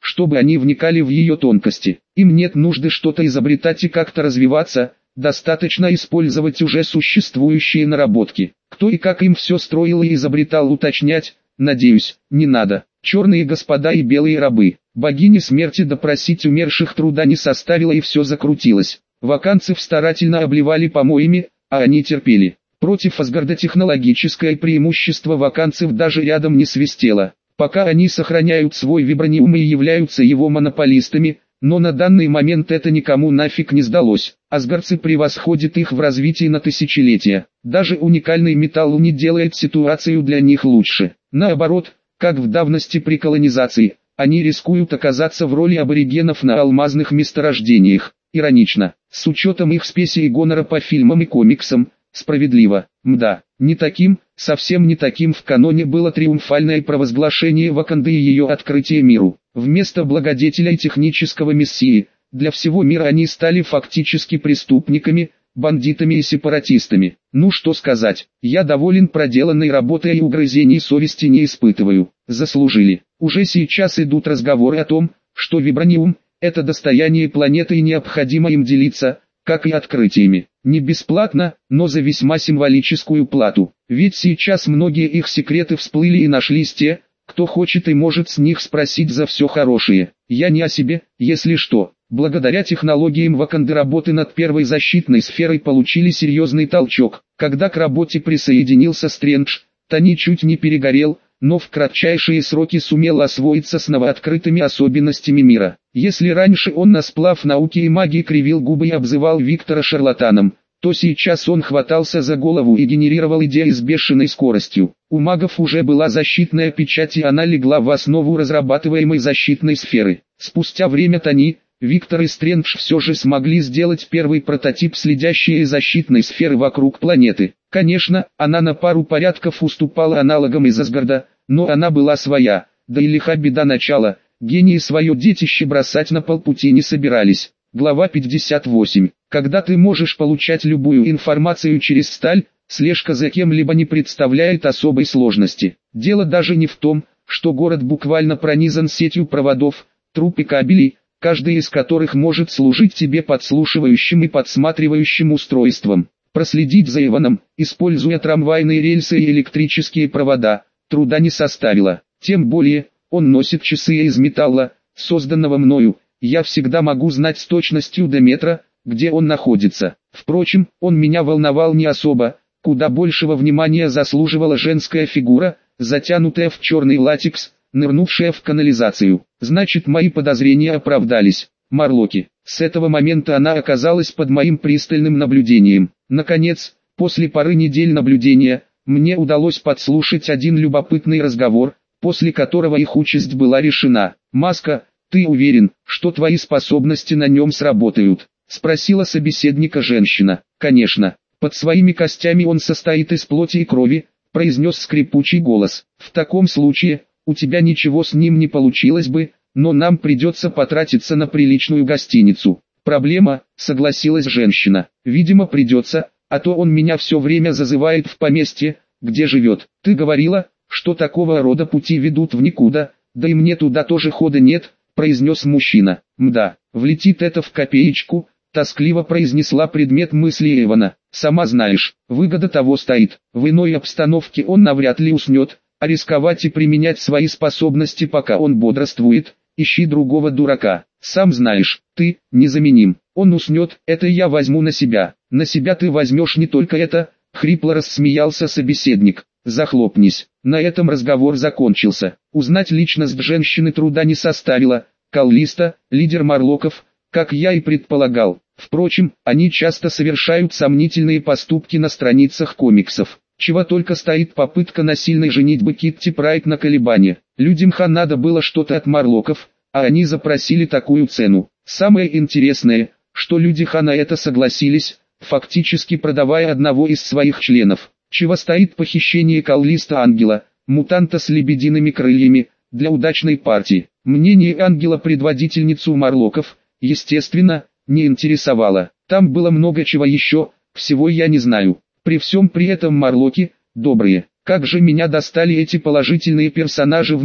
чтобы они вникали в ее тонкости. Им нет нужды что-то изобретать и как-то развиваться, достаточно использовать уже существующие наработки. Кто и как им все строил и изобретал, уточнять, надеюсь, не надо. Черные господа и белые рабы. Богине смерти допросить умерших труда не составило, и все закрутилось. Ваканцев старательно обливали помоями, а они терпели. Против Асгарда технологическое преимущество ваканцев даже рядом не свистело. Пока они сохраняют свой вибраниум и являются его монополистами, но на данный момент это никому нафиг не сдалось. Асгардцы превосходят их в развитии на тысячелетия. Даже уникальный металл не делает ситуацию для них лучше. Наоборот, как в давности при колонизации, они рискуют оказаться в роли аборигенов на алмазных месторождениях. Иронично, с учетом их спеси и гонора по фильмам и комиксам, справедливо. Мда, не таким, совсем не таким в каноне было триумфальное провозглашение Ваканды и ее открытие миру. Вместо благодетеля и технического мессии, для всего мира они стали фактически преступниками, бандитами и сепаратистами. Ну что сказать, я доволен проделанной работой и угрызений совести не испытываю. Заслужили. Уже сейчас идут разговоры о том, что вибраниум – это достояние планеты и необходимо им делиться, как и открытиями. Не бесплатно, но за весьма символическую плату. Ведь сейчас многие их секреты всплыли и нашлись те, кто хочет и может с них спросить за все хорошее. Я не о себе, если что. Благодаря технологиям Ваканды работы над первой защитной сферой получили серьезный толчок. Когда к работе присоединился Стрэндж, Тони чуть не перегорел, но в кратчайшие сроки сумел освоиться с новооткрытыми особенностями мира. Если раньше он на сплав науки и магии кривил губы и обзывал Виктора шарлатаном, то сейчас он хватался за голову и генерировал идеи с бешеной скоростью. У магов уже была защитная печать, и она легла в основу разрабатываемой защитной сферы. Спустя время Тони, Виктор и Стрэндж все же смогли сделать первый прототип следящей защитной сферы вокруг планеты. Конечно, она на пару порядков уступала аналогам из Асгарда, но она была своя, да и лиха беда начала, гении свое детище бросать на полпути не собирались. Глава 58. Когда ты можешь получать любую информацию через сталь, слежка за кем-либо не представляет особой сложности. Дело даже не в том, что город буквально пронизан сетью проводов, труб и кабелей, каждый из которых может служить тебе подслушивающим и подсматривающим устройством. Проследить за Иваном, используя трамвайные рельсы и электрические провода, труда не составило. Тем более, он носит часы из металла, созданного мною. Я всегда могу знать с точностью до метра, где он находится. Впрочем, он меня волновал не особо, куда большего внимания заслуживала женская фигура, затянутая в черный латекс, нырнувшая в канализацию. Значит, мои подозрения оправдались. Марлоки. С этого момента она оказалась под моим пристальным наблюдением. Наконец, после пары недель наблюдения, мне удалось подслушать один любопытный разговор, после которого их участь была решена. «Маска, ты уверен, что твои способности на нем сработают?» — спросила собеседника женщина. «Конечно. Под своими костями он состоит из плоти и крови», — произнес скрипучий голос. «В таком случае, у тебя ничего с ним не получилось бы, но нам придется потратиться на приличную гостиницу». «Проблема», — согласилась женщина. «Видимо, придется, а то он меня все время зазывает в поместье, где живет. Ты говорила, что такого рода пути ведут в никуда, да и мне туда тоже хода нет», — произнес мужчина. «Мда, влетит это в копеечку», — тоскливо произнесла предмет мысли Ивана. «Сама знаешь, выгода того стоит. В иной обстановке он навряд ли уснет, а рисковать и применять свои способности, пока он бодрствует, ищи другого дурака. Сам знаешь, ты незаменим. Он уснет, это я возьму на себя. На себя ты возьмешь не только это», — хрипло рассмеялся собеседник. «Захлопнись». На этом разговор закончился. Узнать личность женщины труда не составило. Каллиста, лидер Марлоков, как я и предполагал. Впрочем, они часто совершают сомнительные поступки на страницах комиксов. Чего только стоит попытка насильной женитьбы Китти Прайд на Колебане. Людям надо было что-то от Марлоков, а они запросили такую цену. Самое интересное, что люди на это согласились, фактически продавая одного из своих членов. Чего стоит похищение Каллиста Ангела, мутанта с лебедиными крыльями, для удачной партии. Мнение Ангела, предводительницу Марлоков, естественно, не интересовало. Там было много чего еще, всего я не знаю. При всем при этом Марлоки, добрые. Как же меня достали эти положительные персонажи в Марвел.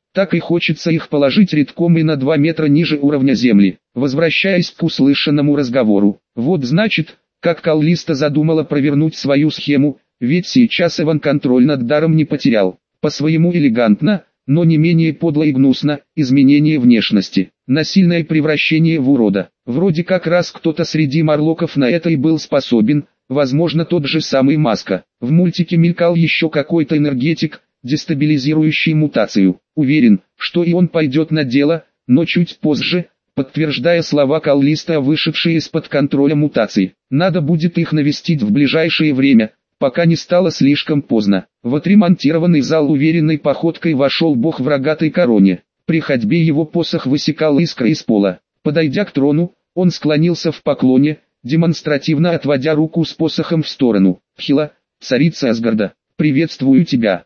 так и хочется их положить редком и на 2 метра ниже уровня земли. Возвращаясь к услышанному разговору, вот значит, как Каллиста задумала провернуть свою схему, ведь сейчас Иван контроль над даром не потерял. По-своему элегантно, но не менее подло и гнусно, изменение внешности, насильное превращение в урода. Вроде как раз кто-то среди морлоков на это и был способен, возможно тот же самый Маска. В мультике мелькал еще какой-то энергетик, дестабилизирующий мутацию. Уверен, что и он пойдет на дело, но чуть позже, подтверждая слова Каллиста, вышедшие из-под контроля мутаций. Надо будет их навестить в ближайшее время, пока не стало слишком поздно. В отремонтированный зал уверенной походкой вошел бог в рогатой короне. При ходьбе его посох высекал искры из пола. Подойдя к трону, он склонился в поклоне, демонстративно отводя руку с посохом в сторону. «Хила, царица Асгарда, приветствую тебя,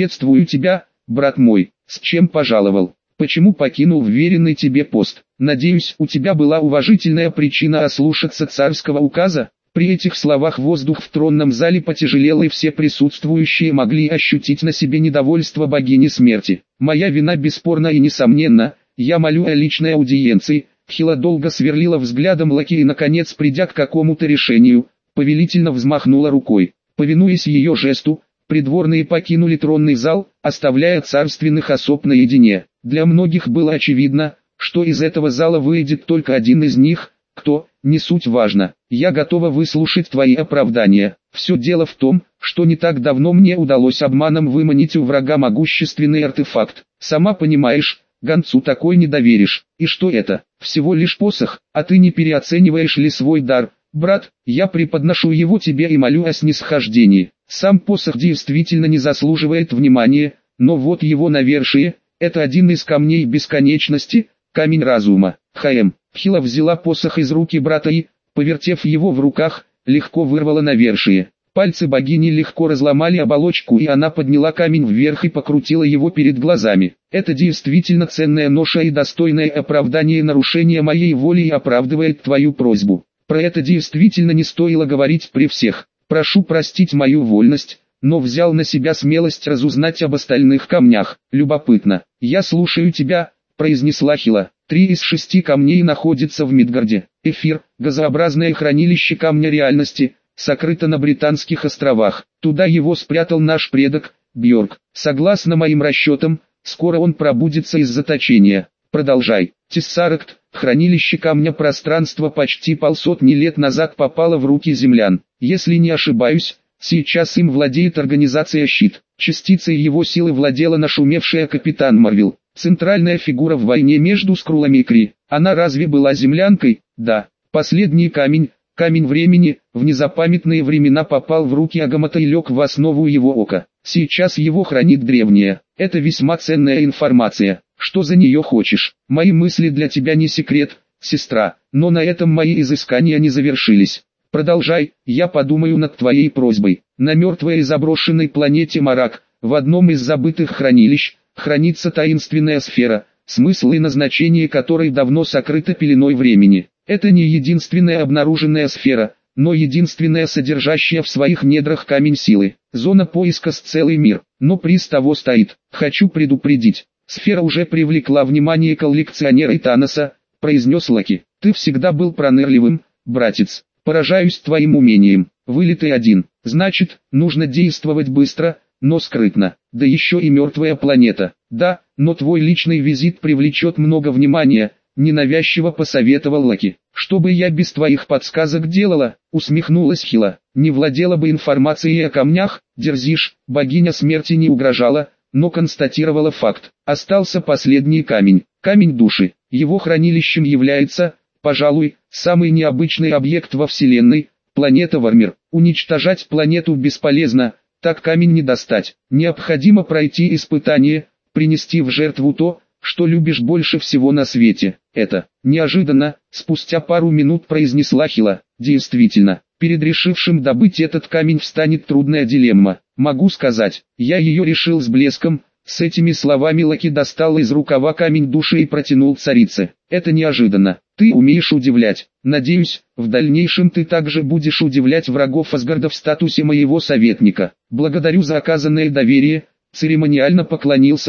брат мой, с чем пожаловал? Почему покинул вверенный тебе пост? Надеюсь, у тебя была уважительная причина ослушаться царского указа?» При этих словах воздух в тронном зале потяжелел, и все присутствующие могли ощутить на себе недовольство богини смерти. «Моя вина бесспорна и несомненна, я молю о личной аудиенции». Хила долго сверлила взглядом Локи и, наконец, придя к какому-то решению, повелительно взмахнула рукой. Повинуясь ее жесту, придворные покинули тронный зал, оставляя царственных особ наедине. Для многих было очевидно, что из этого зала выйдет только один из них. Кто, не суть важно. Я готова выслушать твои оправдания. Все дело в том, что не так давно мне удалось обманом выманить у врага могущественный артефакт. Сама понимаешь, гонцу такой не доверишь. И что это? Всего лишь посох, а ты не переоцениваешь ли свой дар? Брат, я преподношу его тебе и молю о снисхождении. Сам посох действительно не заслуживает внимания, но вот его навершие, это один из камней бесконечности, камень разума. Хила взяла посох из руки брата и, повертев его в руках, легко вырвала навершие. Пальцы богини легко разломали оболочку, и она подняла камень вверх и покрутила его перед глазами. Это действительно ценная ноша и достойное оправдание нарушения моей воли и оправдывает твою просьбу. Про это действительно не стоило говорить при всех. Прошу простить мою вольность, но взял на себя смелость разузнать об остальных камнях. Любопытно. Я слушаю тебя, произнесла Хила. 3 из 6 камней находятся в Мидгарде. Эфир, газообразное хранилище камня реальности, сокрыто на Британских островах. Туда его спрятал наш предок, Бьорк. Согласно моим расчетам, скоро он пробудится из заточения. Продолжай. Тессаракт, хранилище камня пространства, почти 500 лет назад попало в руки землян. Если не ошибаюсь, сейчас им владеет организация «Щит». Частицей его силы владела нашумевшая Капитан Марвел. Центральная фигура в войне между Скрулами и Кри. Она разве была землянкой? Да. Последний камень, камень времени, в незапамятные времена попал в руки Агамата и лег в основу его ока. Сейчас его хранит древняя. Это весьма ценная информация. Что за нее хочешь? Мои мысли для тебя не секрет, сестра, но на этом мои изыскания не завершились. Продолжай, я подумаю над твоей просьбой. На мертвой и заброшенной планете Марак, в одном из забытых хранилищ, хранится таинственная сфера, смысл и назначение которой давно сокрыто пеленой времени. Это не единственная обнаруженная сфера, но единственная содержащая в своих недрах камень силы. Зона поиска с целый мир, но приз того стоит. Хочу предупредить, сфера уже привлекла внимание коллекционера Таноса, произнес Локи. Ты всегда был пронырливым, братец. Поражаюсь твоим умением. Вылитый один. Значит, нужно действовать быстро, но скрытно. Да еще и мертвая планета. Да, но твой личный визит привлечет много внимания, ненавязчиво посоветовал Локи. Что бы я без твоих подсказок делала, усмехнулась Хила. Не владела бы информацией о камнях, дерзишь, богиня смерти не угрожала, но констатировала факт. Остался последний камень, камень души. Его хранилищем является, пожалуй, самый необычный объект во Вселенной, планета Вармир. Уничтожать планету бесполезно, так камень не достать. Необходимо пройти испытание, принести в жертву то, что любишь больше всего на свете. Это неожиданно, спустя пару минут произнесла Хила. Действительно, перед решившим добыть этот камень встанет трудная дилемма. Могу сказать, я ее решил с блеском. С этими словами Локи достал из рукава камень души и протянул царице. Это неожиданно. Ты умеешь удивлять. Надеюсь, в дальнейшем ты также будешь удивлять врагов Асгарда в статусе моего советника. Благодарю за оказанное доверие. Церемониально поклонился Локи.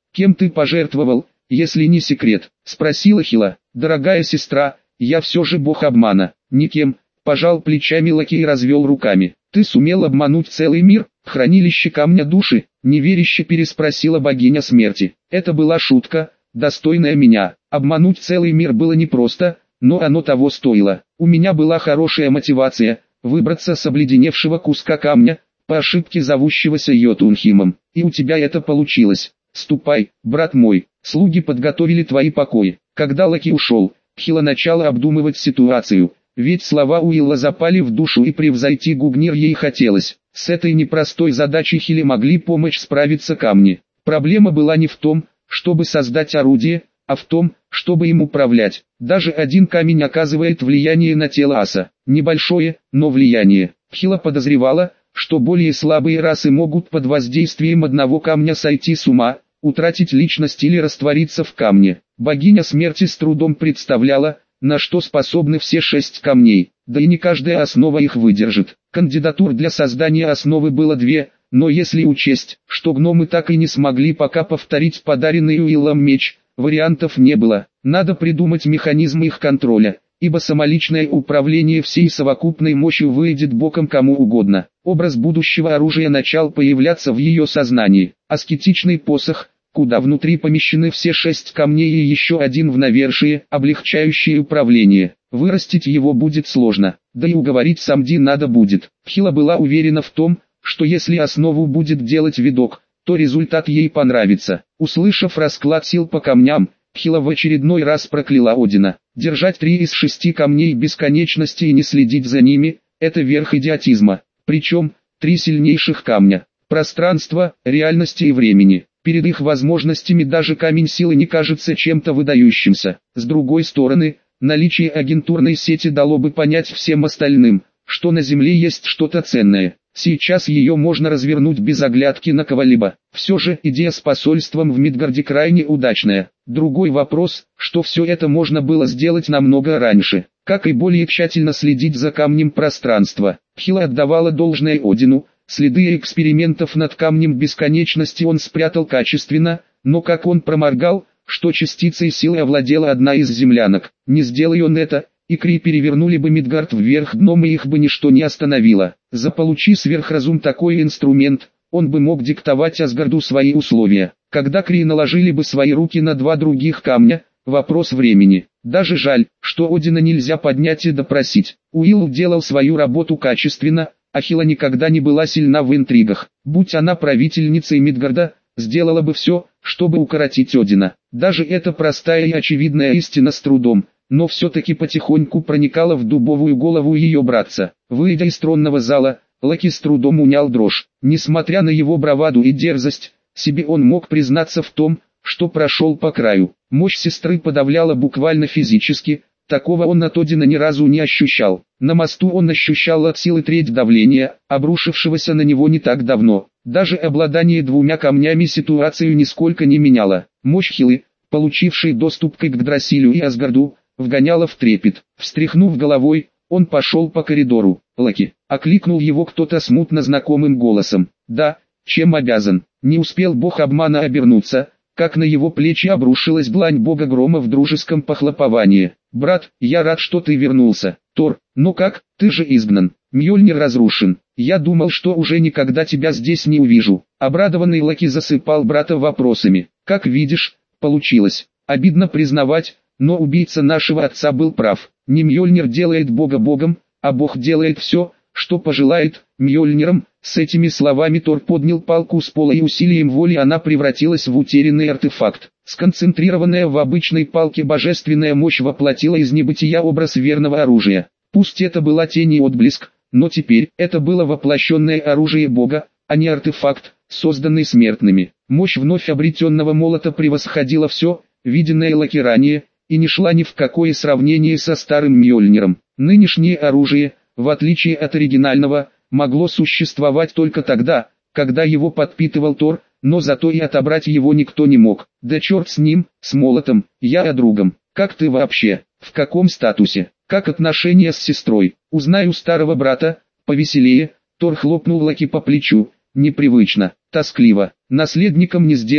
Кем ты пожертвовал, если не секрет? Спросила Хила. Дорогая сестра, я все же бог обмана. Никем. Пожал плечами Локи и развел руками. Ты сумел обмануть целый мир? Хранилище камня души? Неверяще переспросила богиня смерти. Это была шутка, достойная меня. Обмануть целый мир было непросто, но оно того стоило. У меня была хорошая мотивация выбраться с обледеневшего куска камня, по ошибке зовущегося Йотунхимом. И у тебя это получилось. Ступай, брат мой, слуги подготовили твои покои. Когда Локи ушел, Хила начала обдумывать ситуацию, ведь слова Уилла запали в душу и превзойти Гугнир ей хотелось. С этой непростой задачей Хиле могли помочь справиться камни. Проблема была не в том, чтобы создать орудие, а в том, чтобы им управлять. Даже один камень оказывает влияние на тело аса. Небольшое, но влияние. Хила подозревала, что более слабые расы могут под воздействием одного камня сойти с ума, утратить личность или раствориться в камне. Богиня смерти с трудом представляла, на что способны все 6 камней, да и не каждая основа их выдержит. Кандидатур для создания основы было 2, но если учесть, что гномы так и не смогли пока повторить подаренный Уиллом меч, вариантов не было. Надо придумать механизм их контроля, ибо самоличное управление всей совокупной мощью выйдет боком кому угодно. Образ будущего оружия начал появляться в ее сознании. Аскетичный посох, куда внутри помещены все 6 камней и еще один в навершие, облегчающий управление. Вырастить его будет сложно, да и уговорить Самди надо будет. Хила была уверена в том, что если основу будет делать видок, то результат ей понравится. Услышав расклад сил по камням, Хила в очередной раз прокляла Одина. Держать 3 из 6 камней бесконечности и не следить за ними – это верх идиотизма. Причем, 3 сильнейших камня – пространства, реальности и времени. Перед их возможностями даже камень силы не кажется чем-то выдающимся. С другой стороны, наличие агентурной сети дало бы понять всем остальным, что на Земле есть что-то ценное. Сейчас ее можно развернуть без оглядки на кого-либо. Все же идея с посольством в Мидгарде крайне удачная. Другой вопрос, что все это можно было сделать намного раньше. Как и более тщательно следить за камнем пространства. Хила отдавала должное Одину. Следы экспериментов над камнем бесконечности он спрятал качественно, но как он проморгал, что частицей силы овладела одна из землянок. Не сделай он это, и Кри перевернули бы Мидгард вверх дном и их бы ничто не остановило. Заполучи сверхразум такой инструмент, он бы мог диктовать Асгарду свои условия. Когда Кри наложили бы свои руки на 2 других камня, вопрос времени. Даже жаль, что Одина нельзя поднять и допросить. Уилл делал свою работу качественно, а Хила никогда не была сильна в интригах. Будь она правительницей Мидгарда, сделала бы все, чтобы укоротить Одина. Даже эта простая и очевидная истина с трудом, но все-таки потихоньку проникала в дубовую голову ее братца. Выйдя из тронного зала, Локи с трудом унял дрожь. Несмотря на его браваду и дерзость, себе он мог признаться в том, что прошел по краю. Мощь сестры подавляла буквально физически, такого он от Одина ни разу не ощущал. На мосту он ощущал от силы треть давления, обрушившегося на него не так давно. Даже обладание 2 камнями ситуацию нисколько не меняло. Мощь Хилы, получившей доступ к Игдрасилю и Асгарду, вгоняла в трепет. Встряхнув головой, он пошел по коридору. «Локи!» — окликнул его кто-то смутно знакомым голосом. «Да, чем обязан?» Не успел бог обмана обернуться, как на его плечи обрушилась длань бога грома в дружеском похлоповании. «Брат, я рад, что ты вернулся. Тор, ну как, ты же изгнан. Мьёльнир разрушен. Я думал, что уже никогда тебя здесь не увижу». Обрадованный Локи засыпал брата вопросами. «Как видишь, получилось. Обидно признавать, но убийца нашего отца был прав. Не Мьёльнир делает бога богом, а бог делает все, что пожелает, Мьёльниром». С этими словами Тор поднял палку с пола и усилием воли она превратилась в утерянный артефакт. Сконцентрированная в обычной палке божественная мощь воплотила из небытия образ верного оружия. Пусть это была тень и отблеск, но теперь это было воплощенное оружие бога, а не артефакт, созданный смертными. Мощь вновь обретенного молота превосходила все, виденное Локи ранее, и не шла ни в какое сравнение со старым Мьёльниром. Нынешнее оружие, в отличие от оригинального, могло существовать только тогда, когда его подпитывал Тор, но зато и отобрать его никто не мог. Да черт с ним, с молотом, я о другом. Как ты вообще? В каком статусе? Как отношения с сестрой? Узнаю старого брата, повеселее. Тор хлопнул Локи по плечу. Непривычно, тоскливо. Наследником не сделали,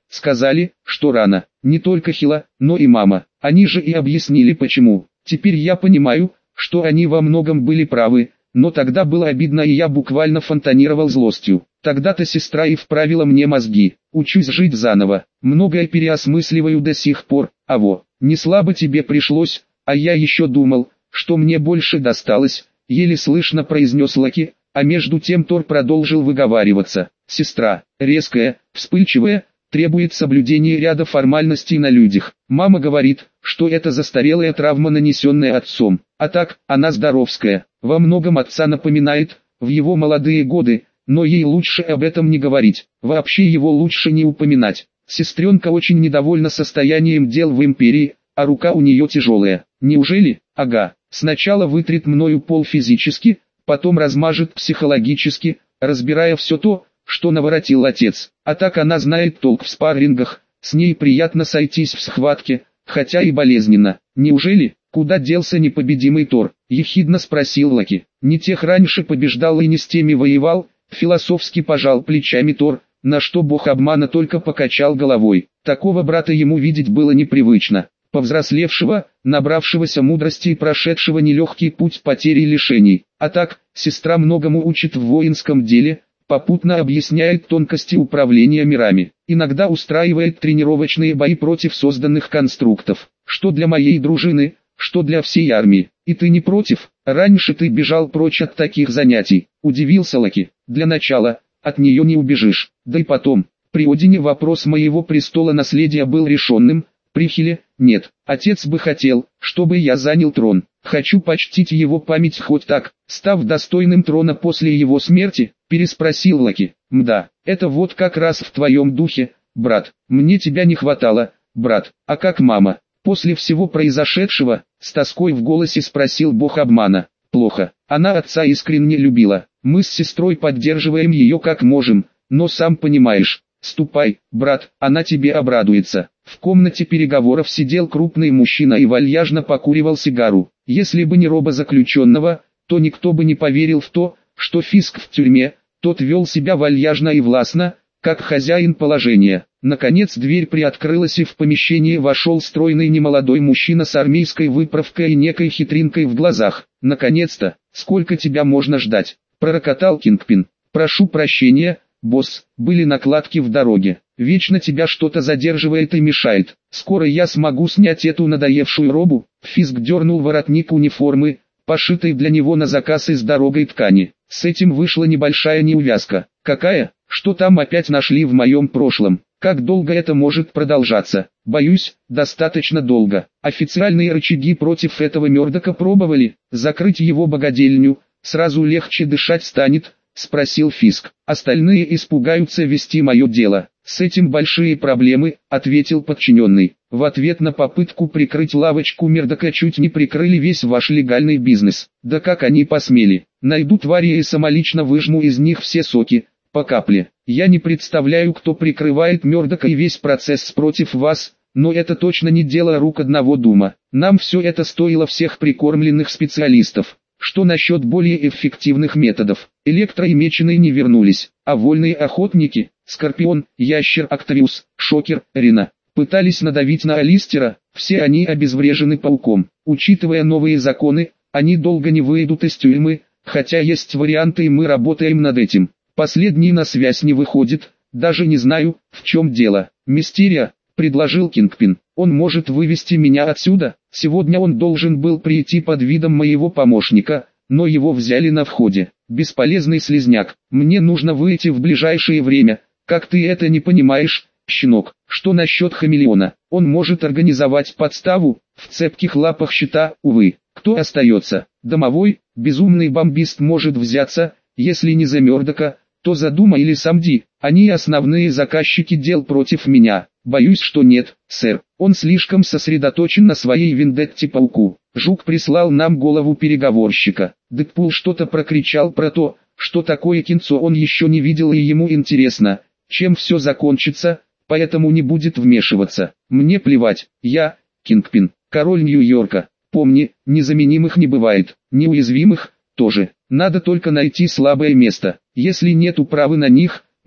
Сказали, что рано. Не только Хила, но и мама. Они же и объяснили почему. Теперь я понимаю, что они во многом были правы, но тогда было обидно и я буквально фонтанировал злостью. Тогда-то сестра и вправила мне мозги. Учусь жить заново. Многое переосмысливаю до сих пор. Не слабо тебе пришлось, а я еще думал, что мне больше досталось, еле слышно произнес Лаки, а между тем Тор продолжил выговариваться. Сестра, резкая, вспыльчивая, требует соблюдения ряда формальностей на людях. Мама говорит, что это застарелая травма, нанесенная отцом. А так, она здоровская, во многом отца напоминает, в его молодые годы, но ей лучше об этом не говорить, вообще его лучше не упоминать. Сестренка очень недовольна состоянием дел в империи, а рука у нее тяжелая. Неужели? Ага, сначала вытрет мною пол физически, потом размажет психологически, разбирая все то, что наворотил отец. А так она знает толк в спаррингах, с ней приятно сойтись в схватке, хотя и болезненно. Неужели? Куда делся непобедимый Тор? Ехидно спросил Лаки. Не тех раньше побеждал и не с теми воевал, философски пожал плечами Тор, на что бог обмана только покачал головой. Такого брата ему видеть было непривычно. Повзрослевшего, набравшегося мудрости и прошедшего нелегкий путь потерь и лишений. А так, сестра многому учит в воинском деле, попутно объясняет тонкости управления мирами. Иногда устраивает тренировочные бои против созданных конструктов. Что для моей дружины, что для всей армии. И ты не против? Раньше ты бежал прочь от таких занятий. Удивился Лаки. Для начала, от нее не убежишь. Да и потом, при Одине вопрос моего престола наследия был решенным. При Хиле – нет. Отец бы хотел, чтобы я занял трон. Хочу почтить его память хоть так, став достойным трона после его смерти, переспросил Лаки. Мда, это вот как раз в твоем духе, брат. Мне тебя не хватало, брат. А как мама? После всего произошедшего, с тоской в голосе спросил бог обмана. Плохо. Она отца искренне любила. Мы с сестрой поддерживаем ее как можем, но сам понимаешь. Ступай, брат, она тебе обрадуется. В комнате переговоров сидел крупный мужчина и вальяжно покуривал сигару. Если бы не роба заключенного, то никто бы не поверил в то, что Фиск в тюрьме. Тот вел себя вальяжно и властно, как хозяин положения. Наконец дверь приоткрылась и в помещение вошел стройный немолодой мужчина с армейской выправкой и некой хитринкой в глазах. «Наконец-то, сколько тебя можно ждать?» – пророкотал Кингпин. «Прошу прощения, босс, были накладки в дороге. Вечно тебя что-то задерживает и мешает. Скоро я смогу снять эту надоевшую робу». Фиск дернул воротник униформы, пошитой для него на заказ из дорогой ткани. С этим вышла небольшая неувязка. «Какая? Что там опять нашли в моем прошлом? Как долго это может продолжаться?» «Боюсь, достаточно долго. Официальные рычаги против этого Мёрдока пробовали. Закрыть его богадельню, сразу легче дышать станет», — спросил Фиск. «Остальные испугаются вести мое дело. С этим большие проблемы», — ответил подчиненный. «В ответ на попытку прикрыть лавочку Мёрдока чуть не прикрыли весь ваш легальный бизнес. Да как они посмели? Найду твари и самолично выжму из них все соки, по капле. Я не представляю, кто прикрывает Мёрдока и весь процесс против вас, но это точно не дело рук одного Дума. Нам все это стоило всех прикормленных специалистов. Что насчет более эффективных методов? Электро и Меченый не вернулись, а вольные охотники, Скорпион, Ящер, Актриус, Шокер, Рина, пытались надавить на Алистера, все они обезврежены пауком. Учитывая новые законы, они долго не выйдут из тюрьмы, хотя есть варианты и мы работаем над этим. Последний на связь не выходит, даже не знаю, в чем дело. Мистерия, предложил Кингпин. Он может вывести меня отсюда. Сегодня он должен был прийти под видом моего помощника, но его взяли на входе. Бесполезный слизняк. Мне нужно выйти в ближайшее время. Как ты это не понимаешь, щенок? Что насчет хамелеона? Он может организовать подставу, в цепких лапах щита, увы. Кто остается? Домовой, безумный бомбист может взяться, если не за Мёрдока, то за Дума или Самди. Они основные заказчики дел против меня. Боюсь, что нет, сэр. Он слишком сосредоточен на своей вендетте пауку. Жук прислал нам голову переговорщика. Дэдпул что-то прокричал про то, что такое кинцо он еще не видел и ему интересно, чем все закончится, поэтому не будет вмешиваться. Мне плевать, я, Кингпин, король Нью-Йорка. Помни, незаменимых не бывает, неуязвимых тоже. Надо только найти слабое место. Если нет управы на них,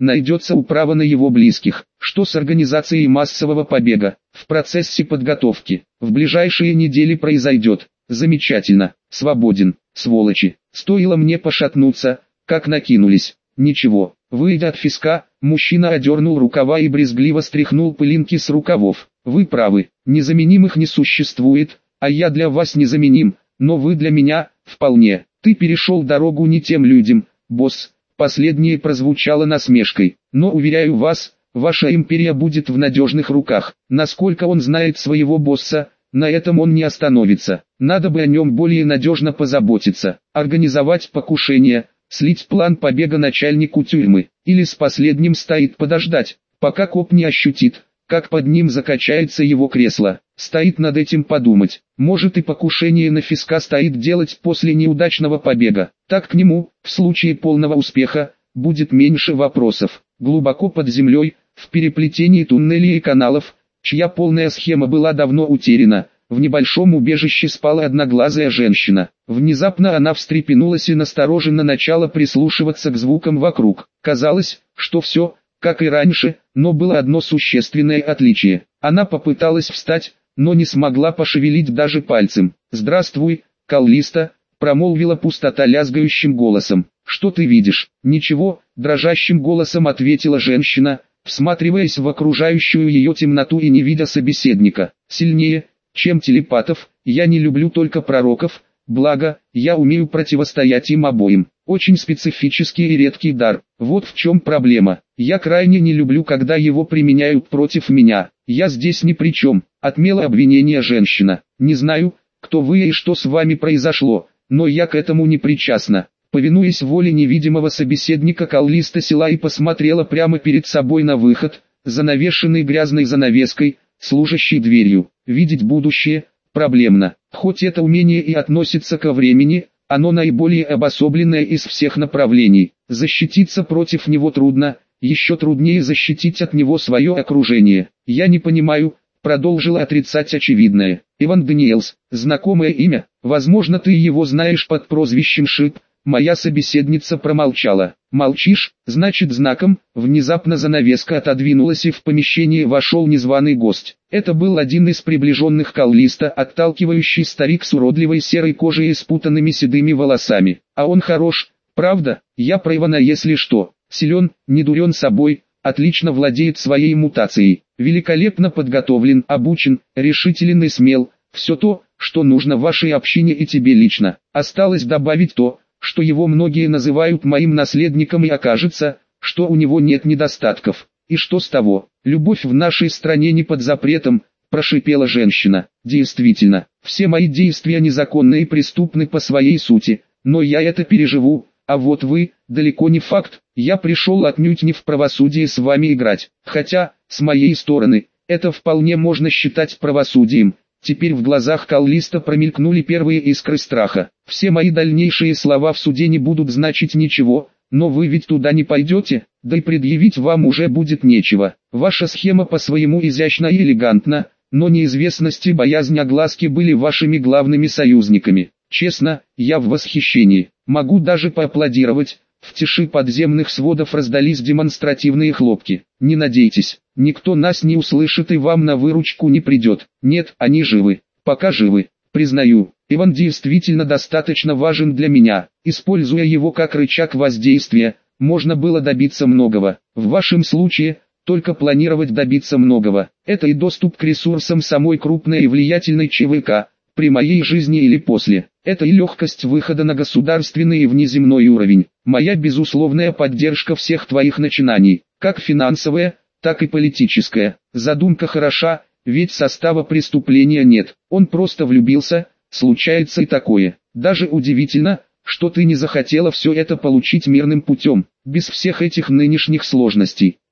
найдется управа на его близких. Что с организацией массового побега? В процессе подготовки. В ближайшие недели произойдет. Замечательно. Свободен. Сволочи. Стоило мне пошатнуться, как накинулись. Ничего. Выйдя от фиска, мужчина одернул рукава и брезгливо стряхнул пылинки с рукавов. Вы правы. Незаменимых не существует, а я для вас незаменим, но вы для меня – вполне. Ты перешел дорогу не тем людям, босс. Последнее прозвучало насмешкой. Но уверяю вас, ваша империя будет в надежных руках. Насколько он знает своего босса, на этом он не остановится. Надо бы о нем более надежно позаботиться. Организовать покушение, слить план побега начальнику тюрьмы. Или с последним стоит подождать, пока коп не ощутит, как под ним закачается его кресло. Стоит над этим подумать. Может и покушение на фиска стоит делать после неудачного побега. Так к нему, в случае полного успеха, будет меньше вопросов. Глубоко под землей, в переплетении туннелей и каналов, чья полная схема была давно утеряна, в небольшом убежище спала одноглазая женщина. Внезапно она встрепенулась и настороженно начала прислушиваться к звукам вокруг. Казалось, что все, как и раньше, но было одно существенное отличие. Она попыталась встать, но не смогла пошевелить даже пальцем. «Здравствуй, Каллиста», — промолвила пустота лязгающим голосом. «Что ты видишь?» «Ничего», — дрожащим голосом ответила женщина, всматриваясь в окружающую ее темноту и не видя собеседника. «Сильнее, чем телепатов, я не люблю только пророков, благо, я умею противостоять им обоим. Очень специфический и редкий дар. Вот в чем проблема. Я крайне не люблю, когда его применяют против меня. Я здесь ни при чем», — отмела обвинение женщина. «Не знаю, кто вы и что с вами произошло, но я к этому не причастна». Повинуясь воле невидимого собеседника, Каллиста села и посмотрела прямо перед собой на выход, занавешенный грязной занавеской, служащей дверью. Видеть будущее – проблемно. Хоть это умение и относится ко времени, оно наиболее обособленное из всех направлений. Защититься против него трудно, еще труднее защитить от него свое окружение. «Я не понимаю», – продолжила отрицать очевидное. «Иван Даниэлс, знакомое имя, возможно ты его знаешь под прозвищем Шип». Моя собеседница промолчала. «Молчишь, значит знаком». Внезапно занавеска отодвинулась и в помещение вошел незваный гость. Это был один из приближенных Каллиста, отталкивающий старик с уродливой серой кожей и спутанными седыми волосами. «А он хорош, правда? Я про Ивана, если что. Силен, не дурен собой, отлично владеет своей мутацией, великолепно подготовлен, обучен, решителен и смел. Все то, что нужно вашей общине и тебе лично. Осталось добавить то, что его многие называют моим наследником, и окажется, что у него нет недостатков. И что с того? Любовь в нашей стране не под запретом», – прошипела женщина. «Действительно, все мои действия незаконны и преступны по своей сути, но я это переживу, а вот вы, далеко не факт. Я пришел отнюдь не в правосудие с вами играть, хотя, с моей стороны, это вполне можно считать правосудием». Теперь в глазах Каллиста промелькнули первые искры страха. «Все мои дальнейшие слова в суде не будут значить ничего, но вы ведь туда не пойдете, да и предъявить вам уже будет нечего. Ваша схема по-своему изящна и элегантна, но неизвестность и боязнь огласки были вашими главными союзниками. Честно, я в восхищении. Могу даже поаплодировать». В тиши подземных сводов раздались демонстративные хлопки. «Не надейтесь, никто нас не услышит и вам на выручку не придет. Нет, они живы. Пока живы. Признаю, Иван действительно достаточно важен для меня. Используя его как рычаг воздействия, можно было добиться многого. В вашем случае, только планировать добиться многого. Это и доступ к ресурсам самой крупной и влиятельной ЧВК, при моей жизни или после. Это и легкость выхода на государственный и внеземной уровень. Моя безусловная поддержка всех твоих начинаний, как финансовая, так и политическая. Задумка хороша, ведь состава преступления нет. Он просто влюбился, случается и такое. Даже удивительно, что ты не захотела все это получить мирным путем, без всех этих нынешних сложностей.